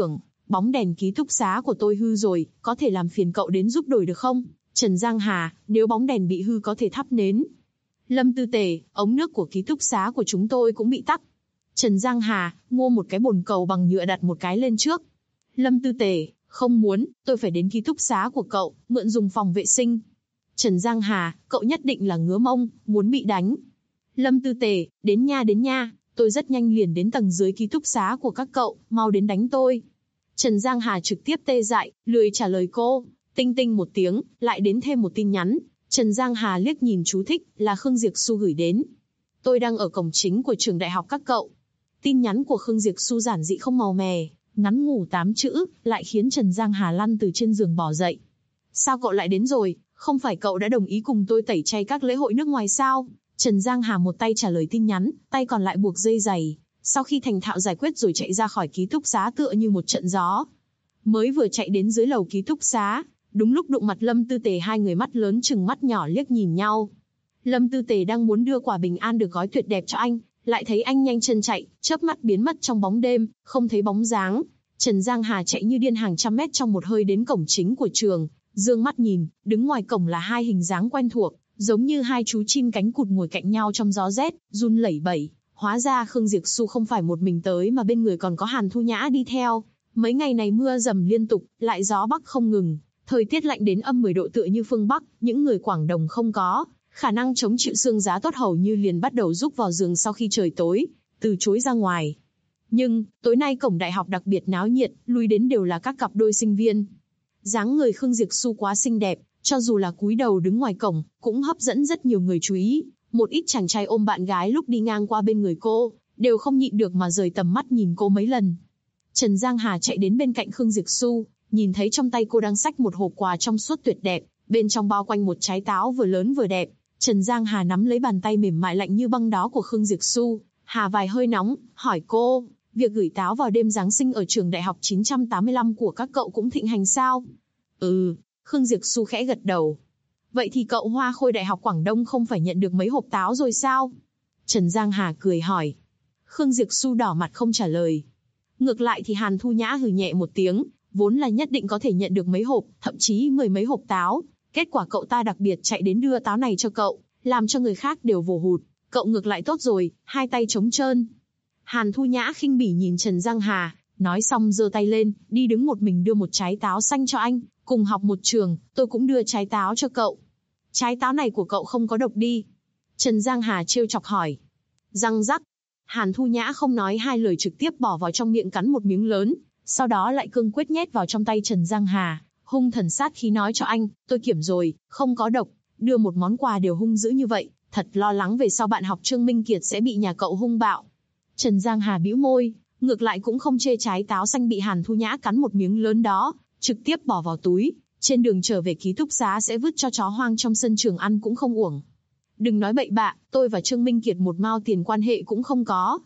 bóng đèn ký túc xá của tôi hư rồi, có thể làm phiền cậu đến giúp đổi được không? Trần Giang Hà, nếu bóng đèn bị hư có thể thắp nến. Lâm Tư Tề, ống nước của ký túc xá của chúng tôi cũng bị tắc. Trần Giang Hà, mua một cái bồn cầu bằng nhựa đặt một cái lên trước. Lâm Tư Tề, không muốn, tôi phải đến ký túc xá của cậu, mượn dùng phòng vệ sinh. Trần Giang Hà, cậu nhất định là ngứa mông, muốn bị đánh. Lâm Tư Tề, đến nha, tôi rất nhanh liền đến tầng dưới ký túc xá của các cậu, mau đến đánh tôi. Trần Giang Hà trực tiếp tê dại, lười trả lời cô. Tinh tinh một tiếng, lại đến thêm một tin nhắn. Trần Giang Hà liếc nhìn chú thích, là Khương Diệp Xu gửi đến. Tôi đang ở cổng chính của trường đại học các cậu. Tin nhắn của Khương Diệp Xu giản dị không màu mè, ngắn ngủ 8 chữ, lại khiến Trần Giang Hà lăn từ trên giường bỏ dậy. Sao cậu lại đến rồi, không phải cậu đã đồng ý cùng tôi tẩy chay các lễ hội nước ngoài sao? Trần Giang Hà một tay trả lời tin nhắn, tay còn lại buộc dây giày. Sau khi thành thạo giải quyết rồi chạy ra khỏi ký túc xá tựa như một trận gió. Mới vừa chạy đến dưới lầu ký túc xá, đúng lúc đụng mặt Lâm Tư Tề, hai người mắt lớn chừng mắt nhỏ liếc nhìn nhau. Lâm Tư Tề đang muốn đưa quả bình an được gói tuyệt đẹp cho anh, lại thấy anh nhanh chân chạy, chớp mắt biến mất trong bóng đêm, không thấy bóng dáng. Trần Giang Hà chạy như điên hàng trăm mét trong một hơi đến cổng chính của trường, dương mắt nhìn, đứng ngoài cổng là hai hình dáng quen thuộc, giống như hai chú chim cánh cụt ngồi cạnh nhau trong gió rét, run lẩy bẩy. Hóa ra Khương Diệp Xu không phải một mình tới mà bên người còn có Hàn Thu Nhã đi theo. Mấy ngày này mưa dầm liên tục, lại gió bắc không ngừng, thời tiết lạnh đến âm 10 độ tựa như phương Bắc, những người Quảng Đông không có khả năng chống chịu sương giá tốt hầu như liền bắt đầu rúc vào giường sau khi trời tối, từ chối ra ngoài. Nhưng, tối nay cổng đại học đặc biệt náo nhiệt, lui đến đều là các cặp đôi sinh viên. Dáng người Khương Diệp Xu quá xinh đẹp, cho dù là cúi đầu đứng ngoài cổng, cũng hấp dẫn rất nhiều người chú ý. Một ít chàng trai ôm bạn gái lúc đi ngang qua bên người cô, đều không nhịn được mà rời tầm mắt nhìn cô mấy lần. Trần Giang Hà chạy đến bên cạnh Khương Diệp Xu, nhìn thấy trong tay cô đang xách một hộp quà trong suốt tuyệt đẹp, bên trong bao quanh một trái táo vừa lớn vừa đẹp. Trần Giang Hà nắm lấy bàn tay mềm mại lạnh như băng đó của Khương Diệp Xu, hà vài hơi nóng, hỏi cô, việc gửi táo vào đêm Giáng sinh ở trường đại học 985 của các cậu cũng thịnh hành sao? Ừ, Khương Diệp Xu khẽ gật đầu. Vậy thì cậu Hoa Khôi Đại học Quảng Đông không phải nhận được mấy hộp táo rồi sao? Trần Giang Hà cười hỏi. Khương Diệp Xu đỏ mặt không trả lời. Ngược lại thì Hàn Thu Nhã hừ nhẹ một tiếng, vốn là nhất định có thể nhận được mấy hộp, thậm chí 10 mấy hộp táo. Kết quả cậu ta đặc biệt chạy đến đưa táo này cho cậu, làm cho người khác đều vồ hụt. Cậu ngược lại tốt rồi, hai tay trống trơn. Hàn Thu Nhã khinh bỉ nhìn Trần Giang Hà, nói xong giơ tay lên, đi đứng một mình đưa một trái táo xanh cho anh. Cùng học một trường, tôi cũng đưa trái táo cho cậu. Trái táo này của cậu không có độc đi? Trần Giang Hà trêu chọc hỏi. Răng rắc. Hàn Thu Nhã không nói hai lời trực tiếp bỏ vào trong miệng cắn một miếng lớn, sau đó lại cương quyết nhét vào trong tay Trần Giang Hà, hung thần sát khí nói cho anh, tôi kiểm rồi, không có độc, đưa một món quà đều hung dữ như vậy, thật lo lắng về sau bạn học Trương Minh Kiệt sẽ bị nhà cậu hung bạo. Trần Giang Hà bĩu môi, ngược lại cũng không chê trái táo xanh bị Hàn Thu Nhã cắn một miếng lớn đó, trực tiếp bỏ vào túi, trên đường trở về ký túc xá sẽ vứt cho chó hoang trong sân trường ăn cũng không uổng. Đừng nói bậy bạ, tôi và Trương Minh Kiệt một mao tiền quan hệ cũng không có.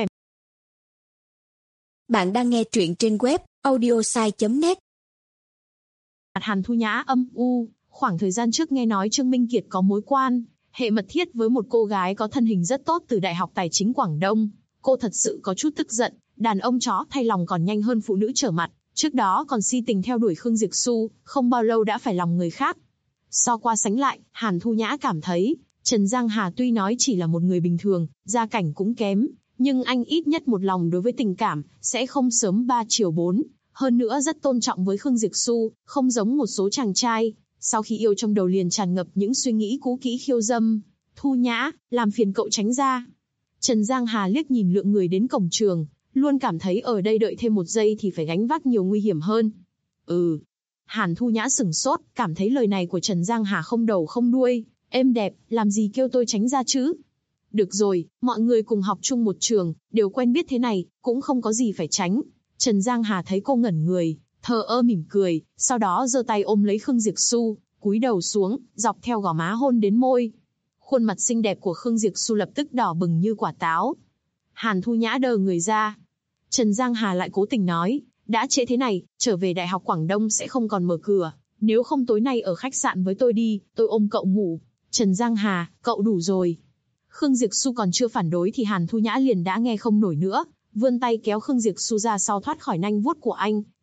Bạn đang nghe truyện trên web audiosai.net. Hàn Thu Nhã âm u, khoảng thời gian trước nghe nói Trương Minh Kiệt có mối quan hệ mật thiết với một cô gái có thân hình rất tốt từ Đại học Tài chính Quảng Đông. Cô thật sự có chút tức giận, đàn ông chó thay lòng còn nhanh hơn phụ nữ trở mặt. Trước đó còn si tình theo đuổi Khương Diệp Xu, không bao lâu đã phải lòng người khác. So qua sánh lại, Hàn Thu Nhã cảm thấy, Trần Giang Hà tuy nói chỉ là một người bình thường, gia cảnh cũng kém, nhưng anh ít nhất một lòng đối với tình cảm, sẽ không sớm 3 chiều 4. Hơn nữa rất tôn trọng với Khương Diệp Xu, không giống một số chàng trai, sau khi yêu trong đầu liền tràn ngập những suy nghĩ cũ kỹ khiêu dâm. Thu Nhã, làm phiền cậu tránh ra. Trần Giang Hà liếc nhìn lượng người đến cổng trường, luôn cảm thấy ở đây đợi thêm một giây thì phải gánh vác nhiều nguy hiểm hơn. Hàn Thu Nhã sửng sốt, cảm thấy lời này của Trần Giang Hà không đầu không đuôi, êm đẹp, làm gì kêu tôi tránh ra chứ? Được rồi, mọi người cùng học chung một trường, đều quen biết thế này, cũng không có gì phải tránh. Trần Giang Hà thấy cô ngẩn người, thờ ơ mỉm cười, sau đó giơ tay ôm lấy Khương Diệp Xu, cúi đầu xuống, dọc theo gò má hôn đến môi. Khuôn mặt xinh đẹp của Khương Diệp Xu lập tức đỏ bừng như quả táo. Hàn Thu Nhã đờ người ra. Trần Giang Hà lại cố tình nói, đã trễ thế này, trở về Đại học Quảng Đông sẽ không còn mở cửa, nếu không tối nay ở khách sạn với tôi đi, tôi ôm cậu ngủ. Trần Giang Hà, cậu đủ rồi. Khương Diệp Xu còn chưa phản đối thì Hàn Thu Nhã liền đã nghe không nổi nữa, vươn tay kéo Khương Diệp Xu ra sau thoát khỏi nanh vuốt của anh,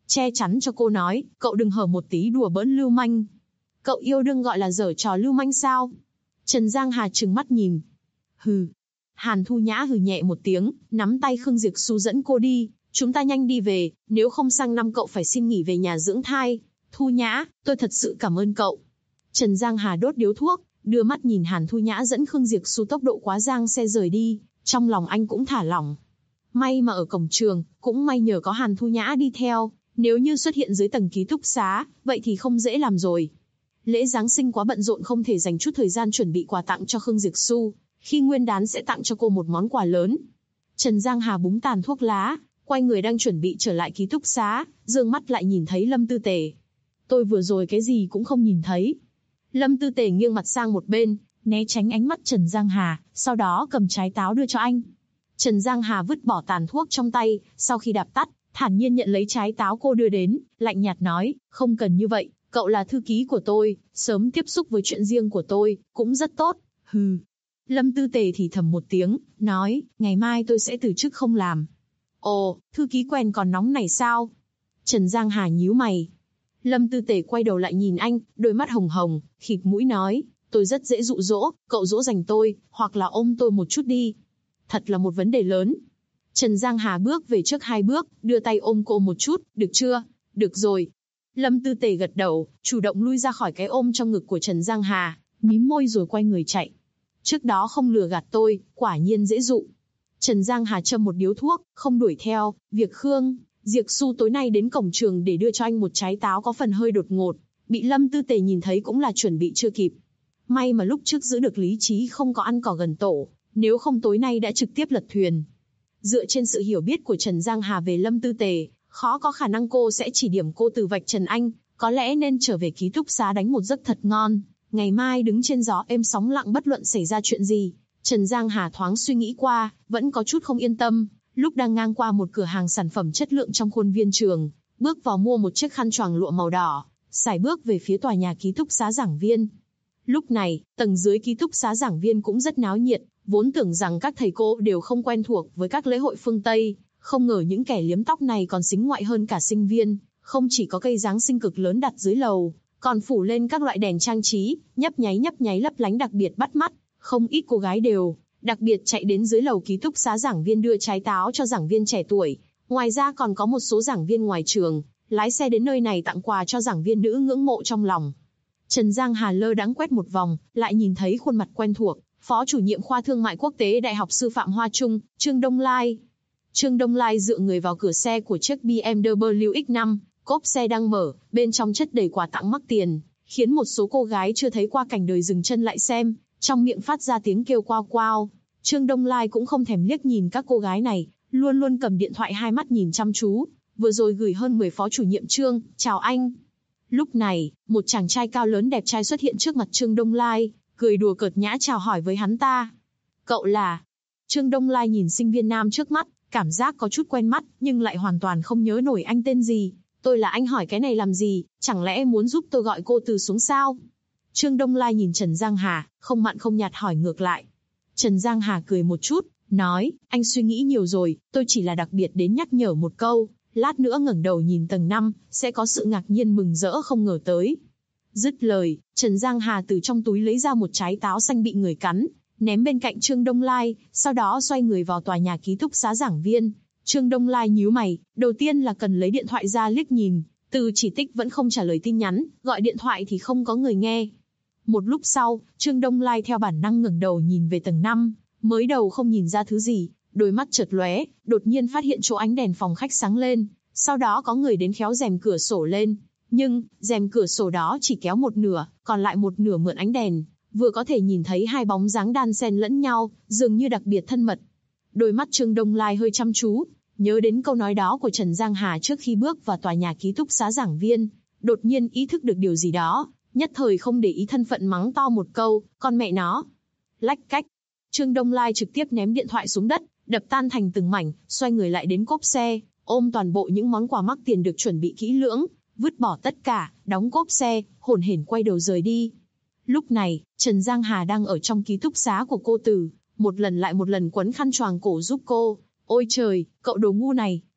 che chắn cho cô nói, cậu đừng hở một tí đùa bỡn lưu manh. Cậu yêu đương gọi là giở trò lưu manh sao? Trần Giang Hà trừng mắt nhìn. Hừ. Hàn Thu Nhã hừ nhẹ một tiếng, nắm tay Khương Diệp Xu dẫn cô đi, chúng ta nhanh đi về, nếu không sang năm cậu phải xin nghỉ về nhà dưỡng thai. Thu Nhã, tôi thật sự cảm ơn cậu. Trần Giang Hà đốt điếu thuốc, đưa mắt nhìn Hàn Thu Nhã dẫn Khương Diệp Xu tốc độ quá giang xe rời đi, trong lòng anh cũng thả lỏng. May mà ở cổng trường, cũng may nhờ có Hàn Thu Nhã đi theo, nếu như xuất hiện dưới tầng ký túc xá, vậy thì không dễ làm rồi. Lễ Giáng sinh quá bận rộn không thể dành chút thời gian chuẩn bị quà tặng cho Khương Diệp Xu, khi Nguyên đán sẽ tặng cho cô một món quà lớn. Trần Giang Hà búng tàn thuốc lá, quay người đang chuẩn bị trở lại ký túc xá, dương mắt lại nhìn thấy Lâm Tư Tề. Tôi vừa rồi cái gì cũng không nhìn thấy. Lâm Tư Tề nghiêng mặt sang một bên, né tránh ánh mắt Trần Giang Hà, sau đó cầm trái táo đưa cho anh. Trần Giang Hà vứt bỏ tàn thuốc trong tay, sau khi đạp tắt, thản nhiên nhận lấy trái táo cô đưa đến, lạnh nhạt nói, không cần như vậy, cậu là thư ký của tôi, sớm tiếp xúc với chuyện riêng của tôi, cũng rất tốt. Hừ. Lâm Tư Tề thì thầm một tiếng, nói, ngày mai tôi sẽ từ chức không làm. Ồ, thư ký quen còn nóng này sao? Trần Giang Hà nhíu mày. Lâm Tư Tề quay đầu lại nhìn anh, đôi mắt hồng hồng, khịt mũi nói, tôi rất dễ dụ dỗ, cậu dỗ dành tôi, hoặc là ôm tôi một chút đi. Thật là một vấn đề lớn. Trần Giang Hà bước về trước 2 bước, đưa tay ôm cô một chút, được chưa? Được rồi. Lâm Tư Tề gật đầu, chủ động lui ra khỏi cái ôm trong ngực của Trần Giang Hà, mím môi rồi quay người chạy. Trước đó không lừa gạt tôi, quả nhiên dễ dụ. Trần Giang Hà châm một điếu thuốc, không đuổi theo, việc Khương Diệp Xu tối nay đến cổng trường để đưa cho anh một trái táo có phần hơi đột ngột, bị Lâm Tư Tề nhìn thấy cũng là chuẩn bị chưa kịp. May mà lúc trước giữ được lý trí không có ăn cỏ gần tổ, nếu không tối nay đã trực tiếp lật thuyền. Dựa trên sự hiểu biết của Trần Giang Hà về Lâm Tư Tề, khó có khả năng cô sẽ chỉ điểm cô từ vạch trần anh, có lẽ nên trở về ký túc xá đánh một giấc thật ngon, ngày mai đứng trên gió êm sóng lặng bất luận xảy ra chuyện gì. Trần Giang Hà thoáng suy nghĩ qua, vẫn có chút không yên tâm, lúc đang ngang qua một cửa hàng sản phẩm chất lượng trong khuôn viên trường, bước vào mua một chiếc khăn choàng lụa màu đỏ, sải bước về phía tòa nhà ký túc xá giảng viên. Lúc này, tầng dưới ký túc xá giảng viên cũng rất náo nhiệt, vốn tưởng rằng các thầy cô đều không quen thuộc với các lễ hội phương Tây, không ngờ những kẻ liếm tóc này còn xính ngoại hơn cả sinh viên, không chỉ có cây Giáng sinh cực lớn đặt dưới lầu, còn phủ lên các loại đèn trang trí, nhấp nháy lấp lánh đặc biệt bắt mắt, không ít cô gái đều đặc biệt chạy đến dưới lầu ký túc xá giảng viên đưa trái táo cho giảng viên trẻ tuổi, ngoài ra còn có một số giảng viên ngoài trường lái xe đến nơi này tặng quà cho giảng viên nữ ngưỡng mộ trong lòng. Trần Giang Hà lơ đãng quét một vòng, lại nhìn thấy khuôn mặt quen thuộc, Phó chủ nhiệm khoa thương mại quốc tế Đại học Sư phạm Hoa Trung, Trương Đông Lai. Trương Đông Lai dựa người vào cửa xe của chiếc BMW X5, cốp xe đang mở, bên trong chất đầy quà tặng mắc tiền, khiến một số cô gái chưa thấy qua cảnh đời dừng chân lại xem, trong miệng phát ra tiếng kêu quao quao. Trương Đông Lai cũng không thèm liếc nhìn các cô gái này, luôn luôn cầm điện thoại hai mắt nhìn chăm chú, vừa rồi gửi hơn 10 phó chủ nhiệm Trương, chào anh. Lúc này, một chàng trai cao lớn đẹp trai xuất hiện trước mặt Trương Đông Lai, cười đùa cợt nhã chào hỏi với hắn ta. Cậu là? Trương Đông Lai nhìn sinh viên nam trước mắt, cảm giác có chút quen mắt, nhưng lại hoàn toàn không nhớ nổi anh tên gì. Tôi là anh hỏi cái này làm gì, chẳng lẽ muốn giúp tôi gọi cô từ xuống sao? Trương Đông Lai nhìn Trần Giang Hà, không mặn không nhạt hỏi ngược lại. Trần Giang Hà cười một chút, nói, anh suy nghĩ nhiều rồi, tôi chỉ là đặc biệt đến nhắc nhở một câu, lát nữa ngẩng đầu nhìn tầng 5, sẽ có sự ngạc nhiên mừng rỡ không ngờ tới. Dứt lời, Trần Giang Hà từ trong túi lấy ra một trái táo xanh bị người cắn, ném bên cạnh Trương Đông Lai, sau đó xoay người vào tòa nhà ký túc xá giảng viên. Trương Đông Lai nhíu mày, đầu tiên là cần lấy điện thoại ra liếc nhìn, Từ Chỉ Tích vẫn không trả lời tin nhắn, gọi điện thoại thì không có người nghe. Một lúc sau, Trương Đông Lai theo bản năng ngẩng đầu nhìn về tầng 5, mới đầu không nhìn ra thứ gì, đôi mắt chợt lóe, đột nhiên phát hiện chỗ ánh đèn phòng khách sáng lên, sau đó có người đến kéo rèm cửa sổ lên, nhưng rèm cửa sổ đó chỉ kéo một nửa, còn lại một nửa mượn ánh đèn, vừa có thể nhìn thấy hai bóng dáng đan xen lẫn nhau, dường như đặc biệt thân mật. Đôi mắt Trương Đông Lai hơi chăm chú, nhớ đến câu nói đó của Trần Giang Hà trước khi bước vào tòa nhà ký túc xá giảng viên, đột nhiên ý thức được điều gì đó, nhất thời không để ý thân phận mắng to một câu, con mẹ nó. Lách cách. Trương Đông Lai trực tiếp ném điện thoại xuống đất, đập tan thành từng mảnh, xoay người lại đến cốp xe, ôm toàn bộ những món quà mắc tiền được chuẩn bị kỹ lưỡng, vứt bỏ tất cả, đóng cốp xe, hổn hển quay đầu rời đi. Lúc này, Trần Giang Hà đang ở trong ký túc xá của cô Từ, một lần lại một lần quấn khăn choàng cổ giúp cô. Ôi trời, cậu đồ ngu này,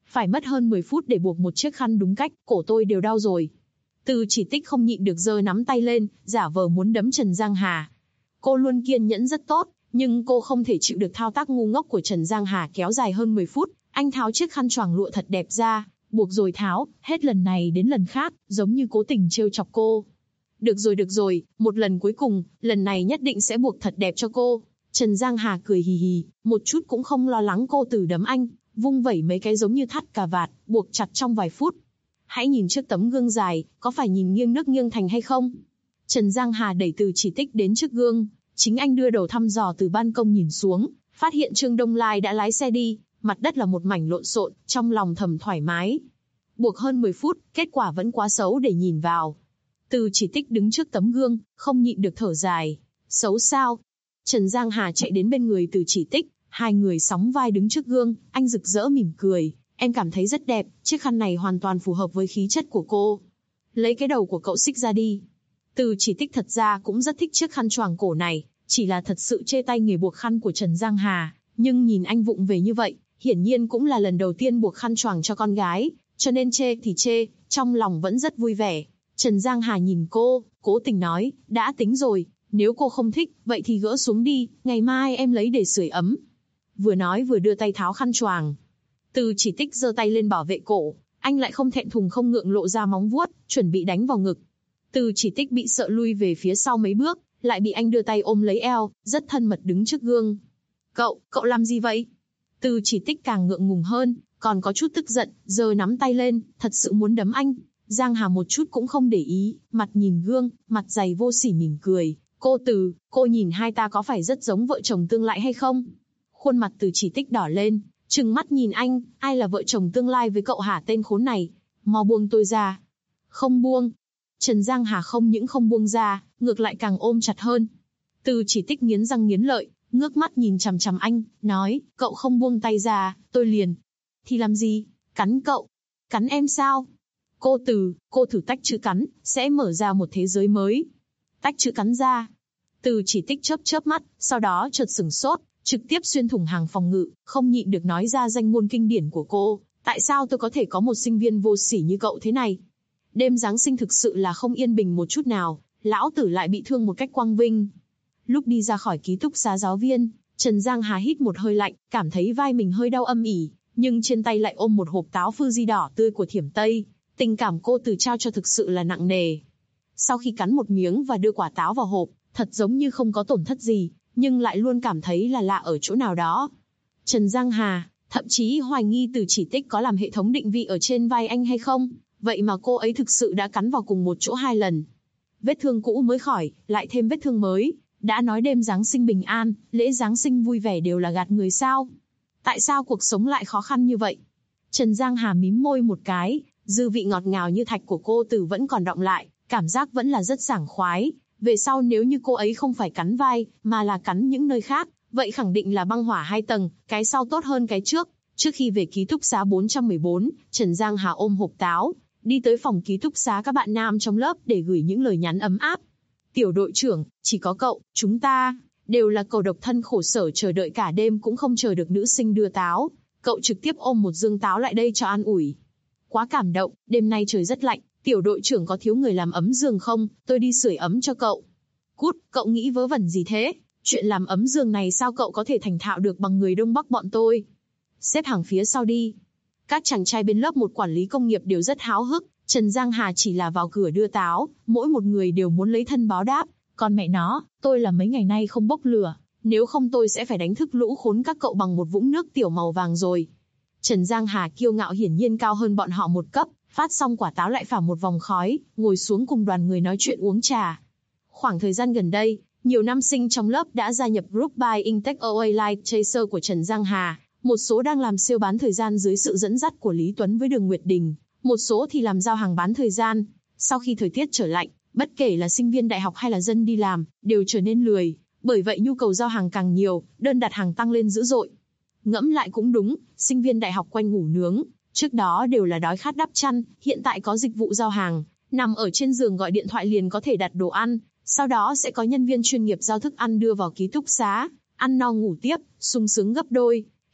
Phải mất hơn 10 phút để buộc một chiếc khăn đúng cách, cổ tôi đều đau rồi. Từ Chỉ Tích không nhịn được giơ nắm tay lên, giả vờ muốn đấm Trần Giang Hà. Cô luôn kiên nhẫn rất tốt, nhưng cô không thể chịu được thao tác ngu ngốc của Trần Giang Hà kéo dài hơn 10 phút. Anh tháo chiếc khăn choàng lụa thật đẹp ra, buộc rồi tháo, hết lần này đến lần khác, giống như cố tình trêu chọc cô. Được rồi, một lần cuối cùng, lần này nhất định sẽ buộc thật đẹp cho cô. Trần Giang Hà cười hì hì, một chút cũng không lo lắng cô Từ đấm anh, vung vẩy mấy cái giống như thắt cà vạt, buộc chặt trong vài phút. Hãy nhìn trước tấm gương dài, có phải nhìn nghiêng nước nghiêng thành hay không? Trần Giang Hà đẩy Từ Chỉ Tích đến trước gương, chính anh đưa đầu thăm dò từ ban công nhìn xuống, phát hiện Trương Đông Lai đã lái xe đi, mặt đất là một mảnh lộn xộn, trong lòng thầm thoải mái. Buộc hơn 10 phút, kết quả vẫn quá xấu để nhìn vào. Từ Chỉ Tích đứng trước tấm gương, không nhịn được thở dài. Xấu sao? Trần Giang Hà chạy đến bên người Từ Chỉ Tích, hai người sóng vai đứng trước gương, anh rực rỡ mỉm cười. Em cảm thấy rất đẹp, chiếc khăn này hoàn toàn phù hợp với khí chất của cô. Lấy cái đầu của cậu xích ra đi. Từ Chỉ Tích thật ra cũng rất thích chiếc khăn choàng cổ này, chỉ là thật sự chê tay nghề buộc khăn của Trần Giang Hà. Nhưng nhìn anh vụng về như vậy, hiển nhiên cũng là lần đầu tiên buộc khăn choàng cho con gái, cho nên chê thì chê, trong lòng vẫn rất vui vẻ. Trần Giang Hà nhìn cô, cố tình nói, đã tính rồi, nếu cô không thích, vậy thì gỡ xuống đi, ngày mai em lấy để sưởi ấm. Vừa nói vừa đưa tay tháo khăn choàng. Từ Chỉ Tích giơ tay lên bảo vệ cổ, anh lại không thẹn thùng không ngượng lộ ra móng vuốt, chuẩn bị đánh vào ngực. Từ Chỉ Tích bị sợ lui về phía sau mấy bước, lại bị anh đưa tay ôm lấy eo, rất thân mật đứng trước gương. Cậu làm gì vậy? Từ Chỉ Tích càng ngượng ngùng hơn, còn có chút tức giận, giơ nắm tay lên, thật sự muốn đấm anh. Giang Hà một chút cũng không để ý, mặt nhìn gương, mặt dày vô sỉ mỉm cười. Cô nhìn hai ta có phải rất giống vợ chồng tương lai hay không? Khuôn mặt Từ Chỉ Tích đỏ lên, trừng mắt nhìn anh, ai là vợ chồng tương lai với cậu hả tên khốn này? Mau buông tôi ra. Không buông. Trần Giang Hà không những không buông ra, ngược lại càng ôm chặt hơn. Từ Chỉ Tích nghiến răng nghiến lợi, ngước mắt nhìn chằm chằm anh, nói, cậu không buông tay ra, tôi liền. Thì làm gì? Cắn cậu. Cắn em sao? Cô thử tách chữ cắn, sẽ mở ra một thế giới mới. Tách chữ cắn ra. Từ Chỉ Tích chớp mắt, sau đó chợt sửng sốt, trực tiếp xuyên thủng hàng phòng ngự, không nhịn được nói ra danh ngôn kinh điển của cô. Tại sao tôi có thể có một sinh viên vô sỉ như cậu thế này? Đêm Giáng sinh thực sự là không yên bình một chút nào, lão tử lại bị thương một cách quang vinh. Lúc đi ra khỏi ký túc xá giáo viên, Trần Giang Hà hít một hơi lạnh, cảm thấy vai mình hơi đau âm ỉ, nhưng trên tay lại ôm một hộp táo Fuji đỏ tươi của Thiểm Tây. Tình cảm cô Từ trao cho thực sự là nặng nề. Sau khi cắn một miếng và đưa quả táo vào hộp, thật giống như không có tổn thất gì, nhưng lại luôn cảm thấy là lạ ở chỗ nào đó. Trần Giang Hà, thậm chí hoài nghi Từ Chỉ Tích có làm hệ thống định vị ở trên vai anh hay không, vậy mà cô ấy thực sự đã cắn vào cùng một chỗ 2 lần. Vết thương cũ mới khỏi, lại thêm vết thương mới, đã nói đêm Giáng sinh bình an, lễ Giáng sinh vui vẻ đều là gạt người sao? Tại sao cuộc sống lại khó khăn như vậy? Trần Giang Hà mím môi một cái, dư vị ngọt ngào như thạch của cô Từ vẫn còn đọng lại, cảm giác vẫn là rất sảng khoái. Về sau nếu như cô ấy không phải cắn vai, mà là cắn những nơi khác, vậy khẳng định là băng hỏa 2 tầng, cái sau tốt hơn cái trước. Trước khi về ký túc xá 414, Trần Giang Hà ôm hộp táo, đi tới phòng ký túc xá các bạn nam trong lớp để gửi những lời nhắn ấm áp. Tiểu đội trưởng, chỉ có cậu, chúng ta, đều là cậu độc thân khổ sở chờ đợi cả đêm cũng không chờ được nữ sinh đưa táo. Cậu trực tiếp ôm một dương táo lại đây cho an ủi. Quá cảm động, đêm nay trời rất lạnh, tiểu đội trưởng có thiếu người làm ấm giường không, tôi đi sưởi ấm cho cậu. Cút, cậu nghĩ vớ vẩn gì thế? Chuyện làm ấm giường này sao cậu có thể thành thạo được bằng người Đông Bắc bọn tôi? Xếp hàng phía sau đi. Các chàng trai bên lớp một quản lý công nghiệp đều rất háo hức, Trần Giang Hà chỉ là vào cửa đưa táo, mỗi một người đều muốn lấy thân báo đáp. Còn mẹ nó, tôi là mấy ngày nay không bốc lửa, nếu không tôi sẽ phải đánh thức lũ khốn các cậu bằng một vũng nước tiểu màu vàng rồi. Trần Giang Hà kiêu ngạo hiển nhiên cao hơn bọn họ một cấp, phát xong quả táo lại phả một vòng khói, ngồi xuống cùng đoàn người nói chuyện uống trà. Khoảng thời gian gần đây, nhiều nam sinh trong lớp đã gia nhập group Buy in Tech OA Light Chaser của Trần Giang Hà, một số đang làm sale bán thời gian dưới sự dẫn dắt của Lý Tuấn với Đường Nguyệt Đình, một số thì làm giao hàng bán thời gian. Sau khi thời tiết trở lạnh, bất kể là sinh viên đại học hay là dân đi làm, đều trở nên lười, bởi vậy nhu cầu giao hàng càng nhiều, đơn đặt hàng tăng lên dữ dội. Ngẫm lại cũng đúng, sinh viên đại học quanh ngủ nướng, trước đó đều là đói khát đắp chăn, hiện tại có dịch vụ giao hàng, nằm ở trên giường gọi điện thoại liền có thể đặt đồ ăn, sau đó sẽ có nhân viên chuyên nghiệp giao thức ăn đưa vào ký túc xá, ăn no ngủ tiếp, sung sướng gấp đôi.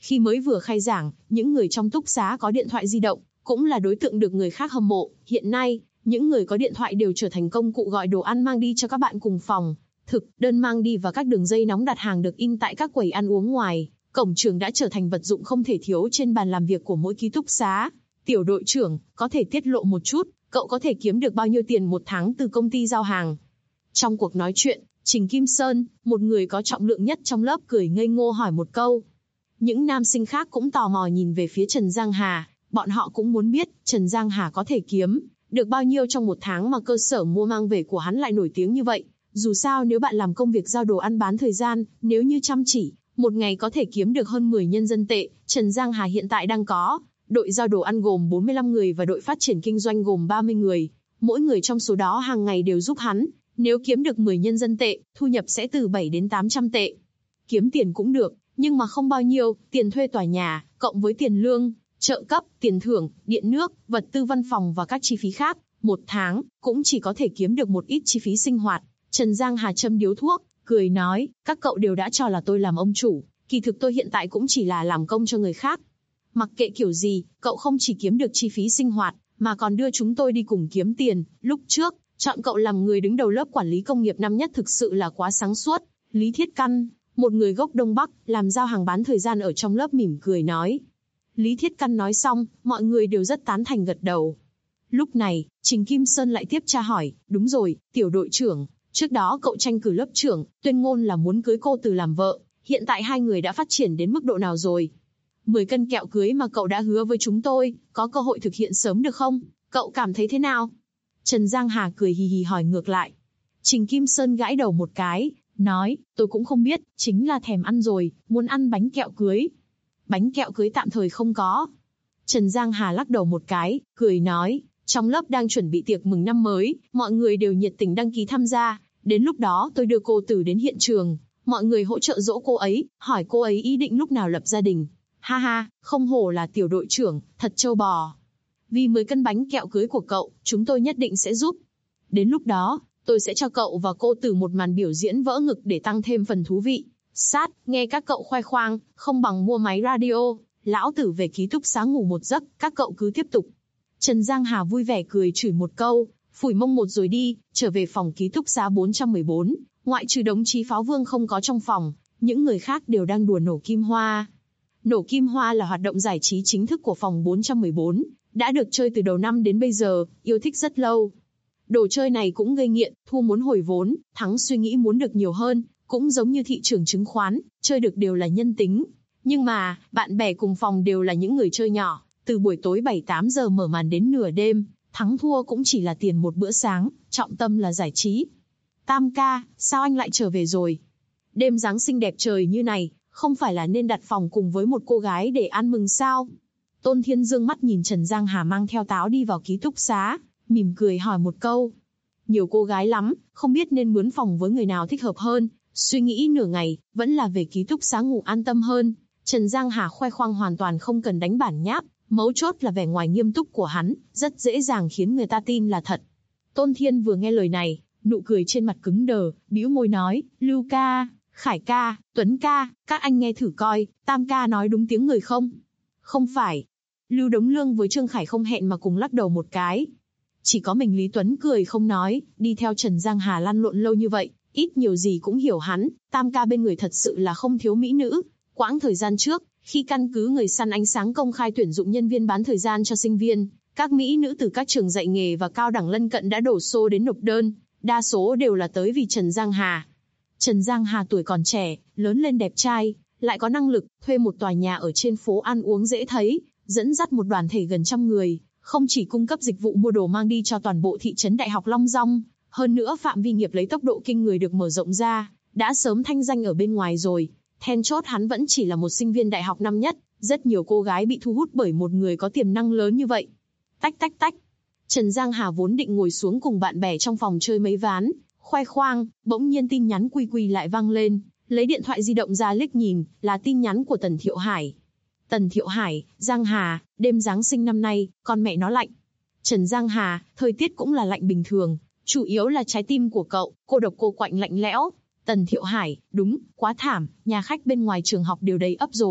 Khi mới vừa khai giảng, những người trong túc xá có điện thoại di động, cũng là đối tượng được người khác hâm mộ. Hiện nay, những người có điện thoại đều trở thành công cụ gọi đồ ăn mang đi cho các bạn cùng phòng. Thực đơn mang đi và các đường dây nóng đặt hàng được in tại các quầy ăn uống ngoài cổng trường đã trở thành vật dụng không thể thiếu trên bàn làm việc của mỗi ký túc xá. Tiểu đội trưởng, có thể tiết lộ một chút, cậu có thể kiếm được bao nhiêu tiền một tháng từ công ty giao hàng? Trong cuộc nói chuyện, Trình Kim Sơn, một người có trọng lượng nhất trong lớp, cười ngây ngô hỏi một câu. Những nam sinh khác cũng tò mò nhìn về phía Trần Giang Hà, bọn họ cũng muốn biết Trần Giang Hà có thể kiếm được bao nhiêu trong một tháng mà cơ sở mua mang về của hắn lại nổi tiếng như vậy. Dù sao nếu bạn làm công việc giao đồ ăn bán thời gian, nếu như chăm chỉ, một ngày có thể kiếm được hơn 10 nhân dân tệ. Trần Giang Hà hiện tại đang có đội giao đồ ăn gồm 45 người và đội phát triển kinh doanh gồm 30 người. Mỗi người trong số đó hàng ngày đều giúp hắn. Nếu kiếm được 10 nhân dân tệ, thu nhập sẽ từ 7 đến 800 tệ. Kiếm tiền cũng được, nhưng mà không bao nhiêu, tiền thuê tòa nhà, cộng với tiền lương, trợ cấp, tiền thưởng, điện nước, vật tư văn phòng và các chi phí khác, một tháng cũng chỉ có thể kiếm được một ít chi phí sinh hoạt. Trần Giang Hà châm điếu thuốc, cười nói, các cậu đều đã cho là tôi làm ông chủ, kỳ thực tôi hiện tại cũng chỉ là làm công cho người khác. Mặc kệ kiểu gì, cậu không chỉ kiếm được chi phí sinh hoạt, mà còn đưa chúng tôi đi cùng kiếm tiền. Lúc trước, chọn cậu làm người đứng đầu lớp quản lý công nghiệp năm nhất thực sự là quá sáng suốt. Lý Thiết Căn, một người gốc Đông Bắc, làm giao hàng bán thời gian ở trong lớp mỉm cười nói. Lý Thiết Căn nói xong, mọi người đều rất tán thành gật đầu. Lúc này, Trình Kim Sơn lại tiếp tra hỏi, đúng rồi, tiểu đội trưởng, trước đó cậu tranh cử lớp trưởng, tuyên ngôn là muốn cưới cô Từ làm vợ, hiện tại hai người đã phát triển đến mức độ nào rồi? 10 cân kẹo cưới mà cậu đã hứa với chúng tôi, có cơ hội thực hiện sớm được không? Cậu cảm thấy thế nào? Trần Giang Hà cười hì hì hỏi ngược lại. Trình Kim Sơn gãi đầu một cái, nói, tôi cũng không biết, chính là thèm ăn rồi, muốn ăn bánh kẹo cưới. Bánh kẹo cưới tạm thời không có. Trần Giang Hà lắc đầu một cái, cười nói, trong lớp đang chuẩn bị tiệc mừng năm mới, mọi người đều nhiệt tình đăng ký tham gia, đến lúc đó tôi đưa cô Từ đến hiện trường, mọi người hỗ trợ dỗ cô ấy, hỏi cô ấy ý định lúc nào lập gia đình. Ha ha, không hổ là tiểu đội trưởng, thật trâu bò. Vì 10 cân bánh kẹo cưới của cậu, chúng tôi nhất định sẽ giúp. Đến lúc đó, tôi sẽ cho cậu và cô Từ một màn biểu diễn vỡ ngực để tăng thêm phần thú vị. Sát, nghe các cậu khoe khoang, không bằng mua máy radio, lão tử về ký túc xá ngủ một giấc, các cậu cứ tiếp tục. Trần Giang Hà vui vẻ cười chửi một câu, phủi mông một rồi đi, trở về phòng ký túc xá 414, ngoại trừ đồng chí Pháo Vương không có trong phòng, những người khác đều đang đùa nổ kim hoa. Nổ kim hoa là hoạt động giải trí chính thức của phòng 414, đã được chơi từ đầu năm đến bây giờ, yêu thích rất lâu. Đồ chơi này cũng gây nghiện, thua muốn hồi vốn, thắng suy nghĩ muốn được nhiều hơn, cũng giống như thị trường chứng khoán, chơi được đều là nhân tính. Nhưng mà, bạn bè cùng phòng đều là những người chơi nhỏ, từ buổi tối 7-8 giờ mở màn đến nửa đêm, thắng thua cũng chỉ là tiền một bữa sáng, trọng tâm là giải trí. Tam ca, sao anh lại trở về rồi? Đêm Giáng sinh đẹp trời như này, không phải là nên đặt phòng cùng với một cô gái để ăn mừng sao? Tôn Thiên Dương mắt nhìn Trần Giang Hà mang theo táo đi vào ký túc xá, mỉm cười hỏi một câu. Nhiều cô gái lắm, không biết nên mướn phòng với người nào thích hợp hơn, suy nghĩ nửa ngày, vẫn là về ký túc xá ngủ an tâm hơn. Trần Giang Hà khoe khoang hoàn toàn không cần đánh bản nháp, mấu chốt là vẻ ngoài nghiêm túc của hắn, rất dễ dàng khiến người ta tin là thật. Tôn Thiên vừa nghe lời này, nụ cười trên mặt cứng đờ, bĩu môi nói, Lưu ca, Khải ca, Tuấn ca, các anh nghe thử coi, Tam ca nói đúng tiếng người không? Không phải. Lưu Đống Lương với Trương Khải không hẹn mà cùng lắc đầu một cái. Chỉ có mình Lý Tuấn cười không nói, đi theo Trần Giang Hà lăn lộn lâu như vậy, ít nhiều gì cũng hiểu hắn, Tam ca bên người thật sự là không thiếu mỹ nữ. Quãng thời gian trước, khi căn cứ người săn ánh sáng công khai tuyển dụng nhân viên bán thời gian cho sinh viên, các mỹ nữ từ các trường dạy nghề và cao đẳng lân cận đã đổ xô đến nộp đơn, đa số đều là tới vì Trần Giang Hà. Trần Giang Hà tuổi còn trẻ, lớn lên đẹp trai, lại có năng lực, thuê một tòa nhà ở trên phố ăn uống dễ thấy, dẫn dắt một đoàn thể gần 100 người, không chỉ cung cấp dịch vụ mua đồ mang đi cho toàn bộ thị trấn Đại học Long Dong, hơn nữa phạm vi nghiệp lấy tốc độ kinh người được mở rộng ra, đã sớm thanh danh ở bên ngoài rồi. Then chốt hắn vẫn chỉ là một sinh viên đại học năm nhất, rất nhiều cô gái bị thu hút bởi một người có tiềm năng lớn như vậy. Tách tách tách. Trần Giang Hà vốn định ngồi xuống cùng bạn bè trong phòng chơi mấy ván, khoe khoang, bỗng nhiên tin nhắn quy quy lại vang lên, lấy điện thoại di động ra liếc nhìn, là tin nhắn của Tần Thiệu Hải. Tần Thiệu Hải, Giang Hà, đêm Giáng sinh năm nay, con mẹ nó lạnh. Trần Giang Hà, thời tiết cũng là lạnh bình thường, chủ yếu là trái tim của cậu, cô độc cô quạnh lạnh lẽo. Tần Thiệu Hải, đúng, quá thảm, nhà khách bên ngoài trường học đều đầy ắp rồi,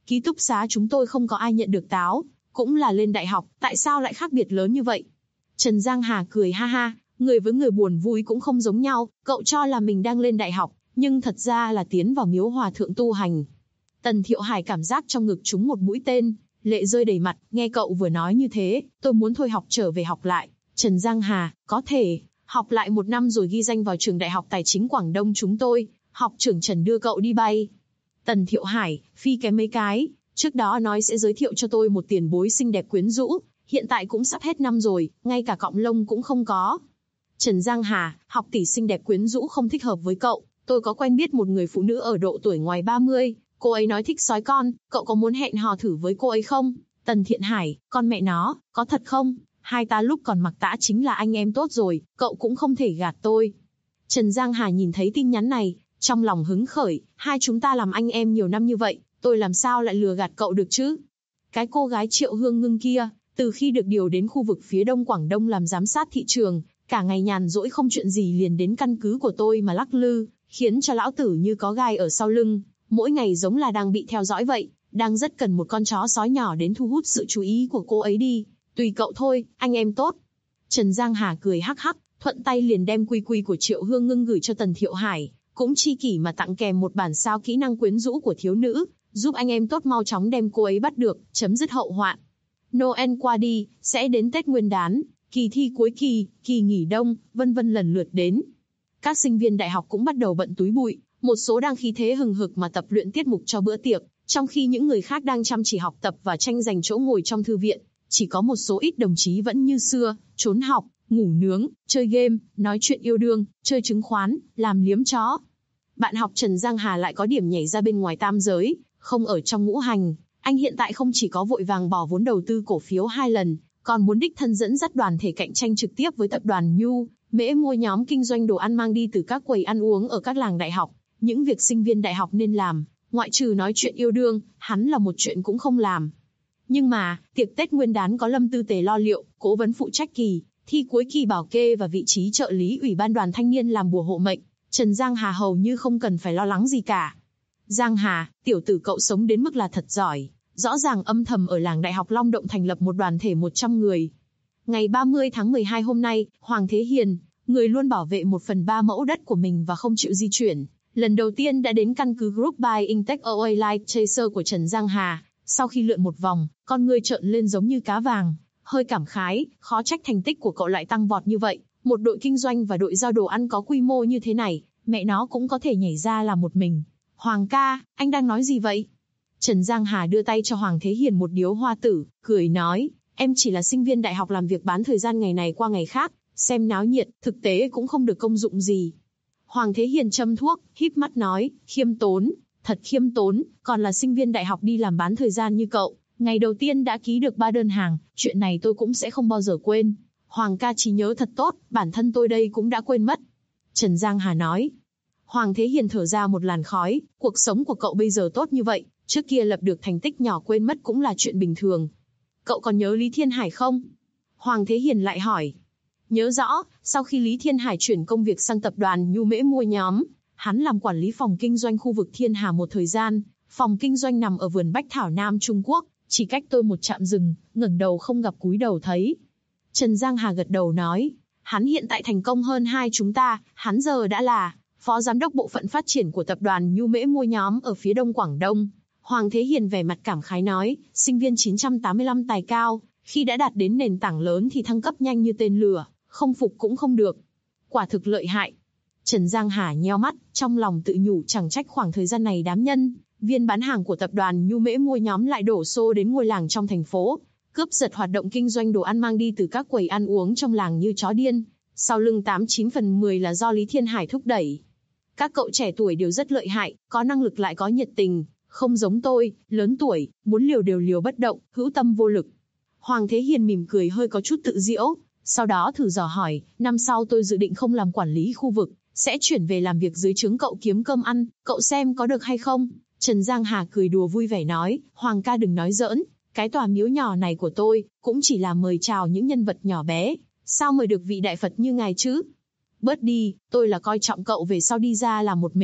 Ký túc xá chúng tôi không có ai nhận được táo, cũng là lên đại học, tại sao lại khác biệt lớn như vậy? Trần Giang Hà cười ha ha, người với người buồn vui cũng không giống nhau, cậu cho là mình đang lên đại học, nhưng thật ra là tiến vào miếu hòa thượng tu hành. Tần Thiệu Hải cảm giác trong ngực trúng một mũi tên, lệ rơi đầy mặt, nghe cậu vừa nói như thế, tôi muốn thôi học trở về học lại. Trần Giang Hà, có thể, học lại 1 năm rồi ghi danh vào trường Đại học Tài chính Quảng Đông chúng tôi, học trưởng Trần đưa cậu đi bay. Tần Thiệu Hải, phi kém mấy cái, trước đó nói sẽ giới thiệu cho tôi một tiền bối xinh đẹp quyến rũ, hiện tại cũng sắp hết năm rồi, ngay cả cọng lông cũng không có. Trần Giang Hà, học tỷ xinh đẹp quyến rũ không thích hợp với cậu, tôi có quen biết một người phụ nữ ở độ tuổi ngoài 30, cô ấy nói thích sói con, cậu có muốn hẹn hò thử với cô ấy không? Tần Thiện Hải, con mẹ nó, có thật không? Hai ta lúc còn mặc tã chính là anh em tốt rồi, cậu cũng không thể gạt tôi. Trần Giang Hà nhìn thấy tin nhắn này, trong lòng hứng khởi, hai chúng ta làm anh em nhiều năm như vậy, tôi làm sao lại lừa gạt cậu được chứ? Cái cô gái Triệu Hương Ngưng kia, từ khi được điều đến khu vực phía đông Quảng Đông làm giám sát thị trường, cả ngày nhàn rỗi không chuyện gì liền đến căn cứ của tôi mà lắc lư, khiến cho lão tử như có gai ở sau lưng, mỗi ngày giống là đang bị theo dõi vậy, đang rất cần một con chó sói nhỏ đến thu hút sự chú ý của cô ấy đi. Tùy cậu thôi, anh em tốt. Trần Giang Hà cười hắc hắc, thuận tay liền đem quy quy của Triệu Hương Ngưng gửi cho Tần Thiệu Hải, cũng chi kỷ mà tặng kèm một bản sao kỹ năng quyến rũ của thiếu nữ, giúp anh em tốt mau chóng đem cô ấy bắt được, chấm dứt hậu hoạn. Noel qua đi, sẽ đến Tết Nguyên đán, kỳ thi cuối kỳ, kỳ nghỉ đông, vân vân lần lượt đến. Các sinh viên đại học cũng bắt đầu bận túi bụi, một số đang khí thế hừng hực mà tập luyện tiết mục cho bữa tiệc, trong khi những người khác đang chăm chỉ học tập và tranh giành chỗ ngồi trong thư viện. Chỉ có một số ít đồng chí vẫn như xưa, trốn học, ngủ nướng, chơi game, nói chuyện yêu đương, chơi chứng khoán, làm liếm chó. Bạn học Trần Giang Hà lại có điểm nhảy ra bên ngoài tam giới, không ở trong ngũ hành. Anh hiện tại không chỉ có vội vàng bỏ vốn đầu tư cổ phiếu 2 lần, còn muốn đích thân dẫn dắt đoàn thể cạnh tranh trực tiếp với tập đoàn Nhu, Mễ mua nhóm kinh doanh đồ ăn mang đi từ các quầy ăn uống ở các làng đại học. Những việc sinh viên đại học nên làm, ngoại trừ nói chuyện yêu đương, hắn là một chuyện cũng không làm. Nhưng mà, tiệc Tết Nguyên đán có Lâm Tư Tề lo liệu, cố vấn phụ trách kỳ thi cuối kỳ bảo kê và vị trí trợ lý Ủy ban đoàn thanh niên làm bùa hộ mệnh, Trần Giang Hà hầu như không cần phải lo lắng gì cả. Giang Hà, tiểu tử cậu sống đến mức là thật giỏi, rõ ràng âm thầm ở làng Đại học Long Động thành lập một đoàn thể 100 người. Ngày 30 tháng 12 hôm nay, Hoàng Thế Hiền, người luôn bảo vệ 1/3 mẫu đất của mình và không chịu di chuyển, lần đầu tiên đã đến căn cứ Group by Intech OA Light Chaser của Trần Giang Hà. Sau khi lượn một vòng, con ngươi trợn lên giống như cá vàng, hơi cảm khái, khó trách thành tích của cậu lại tăng vọt như vậy. Một đội kinh doanh và đội giao đồ ăn có quy mô như thế này, mẹ nó cũng có thể nhảy ra làm một mình. Hoàng ca, anh đang nói gì vậy? Trần Giang Hà đưa tay cho Hoàng Thế Hiền một điếu hoa tử, cười nói, em chỉ là sinh viên đại học làm việc bán thời gian ngày này qua ngày khác, xem náo nhiệt, thực tế cũng không được công dụng gì. Hoàng Thế Hiền châm thuốc, híp mắt nói, khiêm tốn, thật khiêm tốn, còn là sinh viên đại học đi làm bán thời gian như cậu, ngày đầu tiên đã ký được 3 đơn hàng, chuyện này tôi cũng sẽ không bao giờ quên. Hoàng ca trí nhớ thật tốt, bản thân tôi đây cũng đã quên mất. Trần Giang Hà nói. Hoàng Thế Hiền thở ra một làn khói, cuộc sống của cậu bây giờ tốt như vậy, trước kia lập được thành tích nhỏ quên mất cũng là chuyện bình thường. Cậu còn nhớ Lý Thiên Hải không? Hoàng Thế Hiền lại hỏi. Nhớ rõ, sau khi Lý Thiên Hải chuyển công việc sang tập đoàn Nhu Mễ mua nhóm, hắn làm quản lý phòng kinh doanh khu vực Thiên Hà một thời gian, phòng kinh doanh nằm ở vườn Bách Thảo Nam Trung Quốc, chỉ cách tôi một trạm dừng, ngẩng đầu không gặp cúi đầu thấy. Trần Giang Hà gật đầu nói, hắn hiện tại thành công hơn hai chúng ta, hắn giờ đã là phó giám đốc bộ phận phát triển của tập đoàn Nhu Mễ mua nhóm ở phía đông Quảng Đông. Hoàng Thế Hiền vẻ mặt cảm khái nói, sinh viên 985 tài cao, khi đã đạt đến nền tảng lớn thì thăng cấp nhanh như tên lửa, không phục cũng không được. Quả thực lợi hại. Trần Giang Hà nheo mắt, trong lòng tự nhủ chẳng trách khoảng thời gian này đám nhân viên bán hàng của tập đoàn Nhu Mễ mua nhóm lại đổ xô đến ngôi làng trong thành phố, cướp giật hoạt động kinh doanh đồ ăn mang đi từ các quầy ăn uống trong làng như chó điên. Sau lưng 89 phần 10 là do Lý Thiên Hải thúc đẩy. Các cậu trẻ tuổi đều rất lợi hại, có năng lực lại có nhiệt tình, không giống tôi, lớn tuổi, muốn liều đều liều bất động, hữu tâm vô lực. Hoàng Thế Hiền mỉm cười hơi có chút tự giễu, sau đó thử dò hỏi, năm sau tôi dự định không làm quản lý khu vực, sẽ chuyển về làm việc dưới trướng cậu kiếm cơm ăn, cậu xem có được hay không? Trần Giang Hà cười đùa vui vẻ nói, Hoàng ca đừng nói giỡn, cái tòa miếu nhỏ này của tôi, cũng chỉ là mời chào những nhân vật nhỏ bé, sao mời được vị đại Phật như ngài chứ? Bớt đi, tôi là coi trọng cậu về sau đi ra làm một mình,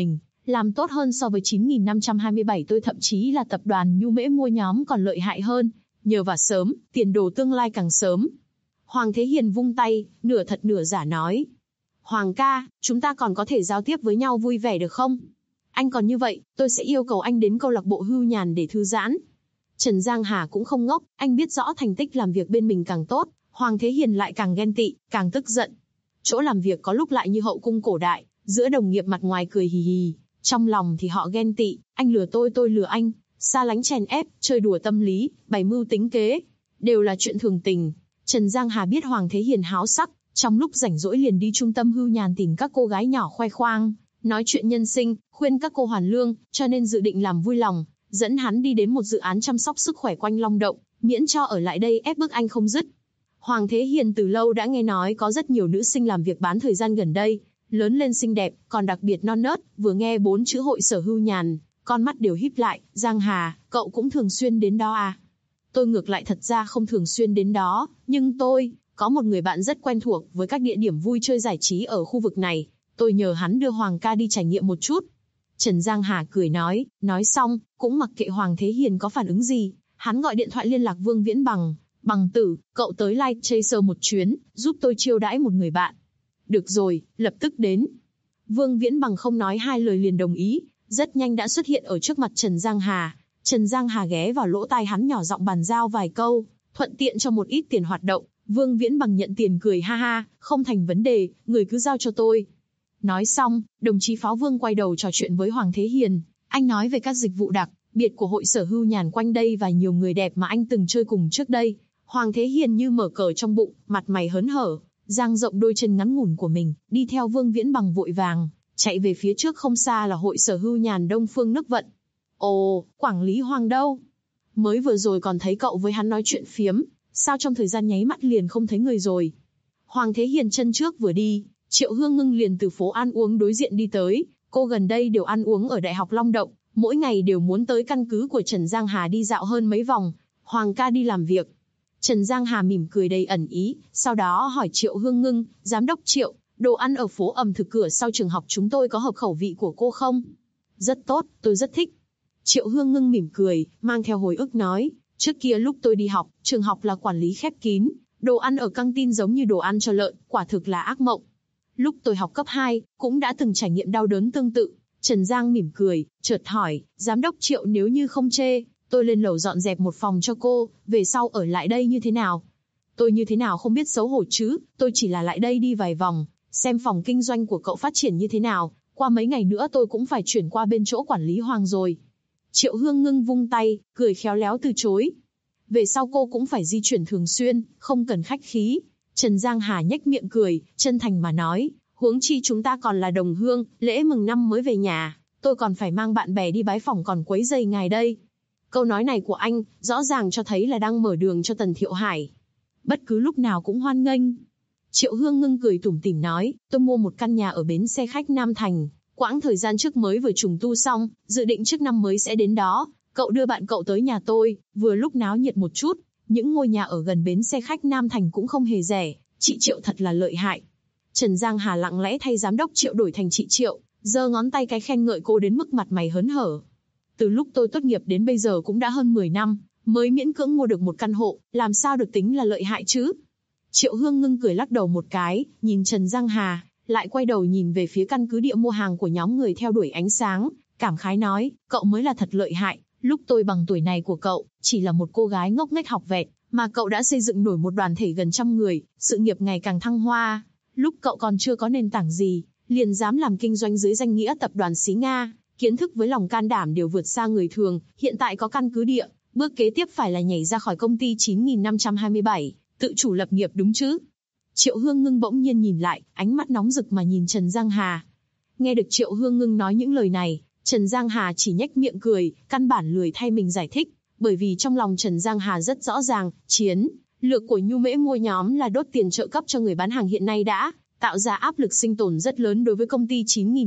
làm tốt hơn so với 9527, tôi thậm chí là tập đoàn Nhu Mễ Mua nhóm còn lợi hại hơn, nhờ vào sớm, tiền đồ tương lai càng sớm. Hoàng Thế Hiền vung tay, nửa thật nửa giả nói. Hoàng ca, chúng ta còn có thể giao tiếp với nhau vui vẻ được không? Anh còn như vậy, tôi sẽ yêu cầu anh đến câu lạc bộ Hưu Nhàn để thư giãn. Trần Giang Hà cũng không ngốc, anh biết rõ thành tích làm việc bên mình càng tốt, Hoàng Thế Hiền lại càng ghen tị, càng tức giận. Chỗ làm việc có lúc lại như hậu cung cổ đại, giữa đồng nghiệp mặt ngoài cười hì hì, trong lòng thì họ ghen tị, anh lừa tôi lừa anh, xa lánh chèn ép, chơi đùa tâm lý, bày mưu tính kế, đều là chuyện thường tình. Trần Giang Hà biết Hoàng Thế Hiền háo sắc, trong lúc rảnh rỗi liền đi trung tâm Hưu Nhàn tìm các cô gái nhỏ khoe khoang, nói chuyện nhân sinh, khuyên các cô hoàn lương, cho nên dự định làm vui lòng, dẫn hắn đi đến một dự án chăm sóc sức khỏe quanh Long Động, miễn cho ở lại đây ép bức anh không dứt. Hoàng Thế Hiền từ lâu đã nghe nói có rất nhiều nữ sinh làm việc bán thời gian gần đây, lớn lên xinh đẹp, còn đặc biệt non nớt, vừa nghe 4 chữ hội sở Hưu Nhàn, con mắt đều híp lại. Giang Hà, cậu cũng thường xuyên đến đó à? Tôi ngược lại thật ra không thường xuyên đến đó, nhưng tôi có một người bạn rất quen thuộc với các địa điểm vui chơi giải trí ở khu vực này, tôi nhờ hắn đưa Hoàng ca đi trải nghiệm một chút. Trần Giang Hà cười nói xong, cũng mặc kệ Hoàng Thế Hiền có phản ứng gì, hắn gọi điện thoại liên lạc Vương Viễn Bằng. Bằng tử, cậu tới Light Chaser một chuyến, giúp tôi chiêu đãi một người bạn. Được rồi, lập tức đến. Vương Viễn Bằng không nói hai lời liền đồng ý, rất nhanh đã xuất hiện ở trước mặt Trần Giang Hà. Trần Giang Hà ghé vào lỗ tai hắn nhỏ giọng bàn giao vài câu, thuận tiện cho một ít tiền hoạt động. Vương Viễn Bằng nhận tiền cười ha ha, không thành vấn đề, người cứ giao cho tôi. Nói xong, đồng chí Pháo Vương quay đầu trò chuyện với Hoàng Thế Hiền. Anh nói về các dịch vụ đặc biệt của hội sở Hưu Nhàn quanh đây và nhiều người đẹp mà anh từng chơi cùng trước đây. Hoàng Thế Hiền như mở cờ trong bụng, mặt mày hớn hở, dang rộng đôi chân ngắn ngủn của mình, đi theo Vương Viễn Bằng vội vàng, chạy về phía trước không xa là hội sở Hưu Nhàn Đông Phương Nước Vận. Ồ, quản lý Hoàng đâu? Mới vừa rồi còn thấy cậu với hắn nói chuyện phiếm, sao trong thời gian nháy mắt liền không thấy người rồi? Hoàng Thế Hiền chân trước vừa đi, Triệu Hương Ngưng liền từ phố ăn uống đối diện đi tới, cô gần đây đều ăn uống ở Đại học Long Động, mỗi ngày đều muốn tới căn cứ của Trần Giang Hà đi dạo hơn mấy vòng. Hoàng ca đi làm việc. Trần Giang Hà mỉm cười đầy ẩn ý, sau đó hỏi Triệu Hương Ngưng, giám đốc Triệu, đồ ăn ở phố ẩm thực cửa sau trường học chúng tôi có hợp khẩu vị của cô không? Rất tốt, tôi rất thích. Triệu Hương Ngưng mỉm cười, mang theo hồi ức nói, trước kia lúc tôi đi học, trường học là quản lý khép kín, đồ ăn ở căng tin giống như đồ ăn cho lợn, quả thực là ác mộng. Lúc tôi học cấp 2, cũng đã từng trải nghiệm đau đớn tương tự. Trần Giang mỉm cười, chợt hỏi, giám đốc Triệu nếu như không chê, tôi lên lầu dọn dẹp một phòng cho cô, về sau ở lại đây như thế nào? Tôi như thế nào không biết xấu hổ chứ, tôi chỉ là lại đây đi vài vòng, xem phòng kinh doanh của cậu phát triển như thế nào, qua mấy ngày nữa tôi cũng phải chuyển qua bên chỗ quản lý Hoàng rồi. Triệu Hương Ngưng vung tay, cười khéo léo từ chối. Về sau cô cũng phải di chuyển thường xuyên, không cần khách khí. Trần Giang Hà nhếch miệng cười, chân thành mà nói, huống chi chúng ta còn là đồng hương, lễ mừng năm mới về nhà, tôi còn phải mang bạn bè đi bái phỏng còn quấy rầy ngài đây. Câu nói này của anh, rõ ràng cho thấy là đang mở đường cho Tần Thiệu Hải. Bất cứ lúc nào cũng hoan nghênh. Triệu Hương Ngưng cười tủm tỉm nói, tôi mua một căn nhà ở bến xe khách Nam Thành, quãng thời gian trước mới vừa trùng tu xong, dự định trước năm mới sẽ đến đó, cậu đưa bạn cậu tới nhà tôi, vừa lúc náo nhiệt một chút, những ngôi nhà ở gần bến xe khách Nam Thành cũng không hề rẻ, chị Triệu thật là lợi hại. Trần Giang Hà lặng lẽ thay giám đốc Triệu đổi thành chị Triệu, giơ ngón tay cái khen ngợi cô đến mức mặt mày hớn hở. Từ lúc tôi tốt nghiệp đến bây giờ cũng đã hơn 10 năm, mới miễn cưỡng mua được một căn hộ, làm sao được tính là lợi hại chứ? Triệu Hương Ngưng cười lắc đầu một cái, nhìn Trần Giang Hà, lại quay đầu nhìn về phía căn cứ địa mua hàng của nhóm người theo đuổi ánh sáng, cảm khái nói, cậu mới là thật lợi hại, lúc tôi bằng tuổi này của cậu, chỉ là một cô gái ngốc nghếch học vẹt, mà cậu đã xây dựng nổi một đoàn thể gần 100 người, sự nghiệp ngày càng thăng hoa. Lúc cậu còn chưa có nền tảng gì, liền dám làm kinh doanh dưới danh nghĩa tập đoàn xí Nga, kiến thức với lòng can đảm đều vượt xa người thường, hiện tại có căn cứ địa, bước kế tiếp phải là nhảy ra khỏi công ty 9527, tự chủ lập nghiệp đúng chứ? Triệu Hương Ngưng bỗng nhiên nhìn lại, ánh mắt nóng rực mà nhìn Trần Giang Hà. Nghe được Triệu Hương Ngưng nói những lời này, Trần Giang Hà chỉ nhếch miệng cười, căn bản lười thay mình giải thích, bởi vì trong lòng Trần Giang Hà rất rõ ràng, chiến lược của Nhu Mễ Mua nhóm là đốt tiền trợ cấp cho người bán hàng hiện nay đã tạo ra áp lực sinh tồn rất lớn đối với công ty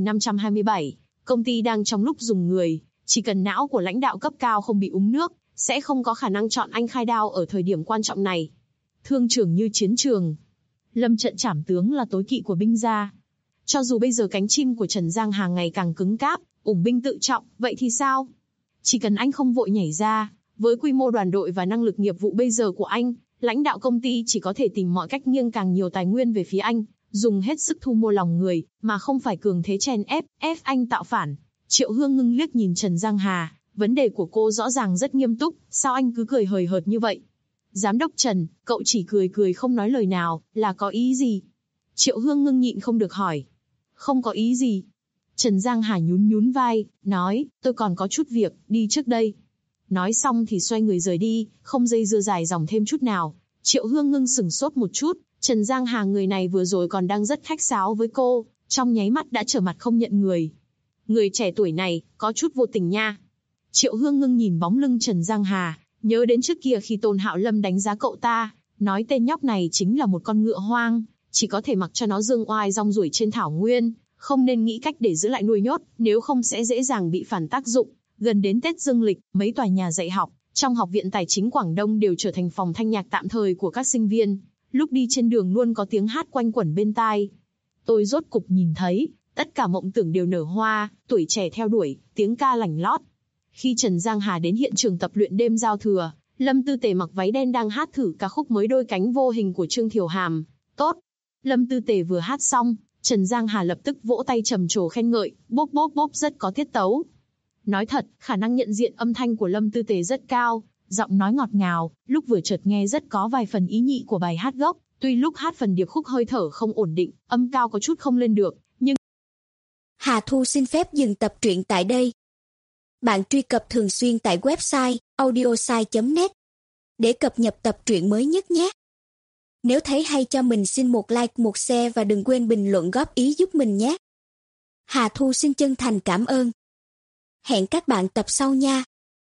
9527. Công ty đang trong lúc dùng người, chỉ cần não của lãnh đạo cấp cao không bị uống nước, sẽ không có khả năng chọn anh khai đao ở thời điểm quan trọng này. Thương trường như chiến trường, lâm trận trảm tướng là tối kỵ của binh gia. Cho dù bây giờ cánh chim của Trần Giang Hà ngày càng cứng cáp, ủng binh tự trọng, vậy thì sao? Chỉ cần anh không vội nhảy ra, với quy mô đoàn đội và năng lực nghiệp vụ bây giờ của anh, lãnh đạo công ty chỉ có thể tìm mọi cách nghiêng càng nhiều tài nguyên về phía anh, dùng hết sức thu mua lòng người, mà không phải cường thế chèn ép anh tạo phản. Triệu Hương Ngưng liếc nhìn Trần Giang Hà, vấn đề của cô rõ ràng rất nghiêm túc, sao anh cứ cười hời hợt như vậy? Giám đốc Trần, cậu chỉ cười cười không nói lời nào, là có ý gì? Triệu Hương Ngưng nhịn không được hỏi. Không có ý gì. Trần Giang Hà nhún vai, nói, tôi còn có chút việc, đi trước đây. Nói xong thì xoay người rời đi, không dây dưa dài dòng thêm chút nào. Triệu Hương Ngưng sửng sốt một chút, Trần Giang Hà người này vừa rồi còn đang rất khách sáo với cô, trong nháy mắt đã trở mặt không nhận người. Người trẻ tuổi này, có chút vô tình nha. Triệu Hương Ngưng nhìn bóng lưng Trần Giang Hà, nhớ đến trước kia khi Tôn Hạo Lâm đánh giá cậu ta, nói tên nhóc này chính là một con ngựa hoang, chỉ có thể mặc cho nó dương oai rong ruổi trên thảo nguyên, không nên nghĩ cách để giữ lại nuôi nhốt, nếu không sẽ dễ dàng bị phản tác dụng. Gần đến Tết Dương lịch, mấy tòa nhà dạy học trong Học viện Tài chính Quảng Đông đều trở thành phòng thanh nhạc tạm thời của các sinh viên. Lúc đi trên đường luôn có tiếng hát quanh quẩn bên tai. Tôi rốt cục nhìn thấy, tất cả mộng tưởng đều nở hoa, tuổi trẻ theo đuổi, tiếng ca lành lót. Khi Trần Giang Hà đến hiện trường tập luyện đêm giao thừa, Lâm Tư Tề mặc váy đen đang hát thử ca khúc mới Đôi cánh vô hình của Trương Thiều Hàm. Tốt. Lâm Tư Tề vừa hát xong, Trần Giang Hà lập tức vỗ tay trầm trồ khen ngợi, bốp bốp bốp rất có tiết tấu. Nói thật, khả năng nhận diện âm thanh của Lâm Tư Tề rất cao, giọng nói ngọt ngào, lúc vừa chợt nghe rất có vài phần ý nhị của bài hát gốc, tuy lúc hát phần điệp khúc hơi thở không ổn định, âm cao có chút không lên được, nhưng... Hà Thu xin phép dừng tập truyện tại đây. Bạn truy cập thường xuyên tại website audiosai.net để cập nhật tập truyện mới nhất nhé. Nếu thấy hay cho mình xin một like, một share và đừng quên bình luận góp ý giúp mình nhé. Hà Thu xin chân thành cảm ơn. Hẹn các bạn tập sau nha.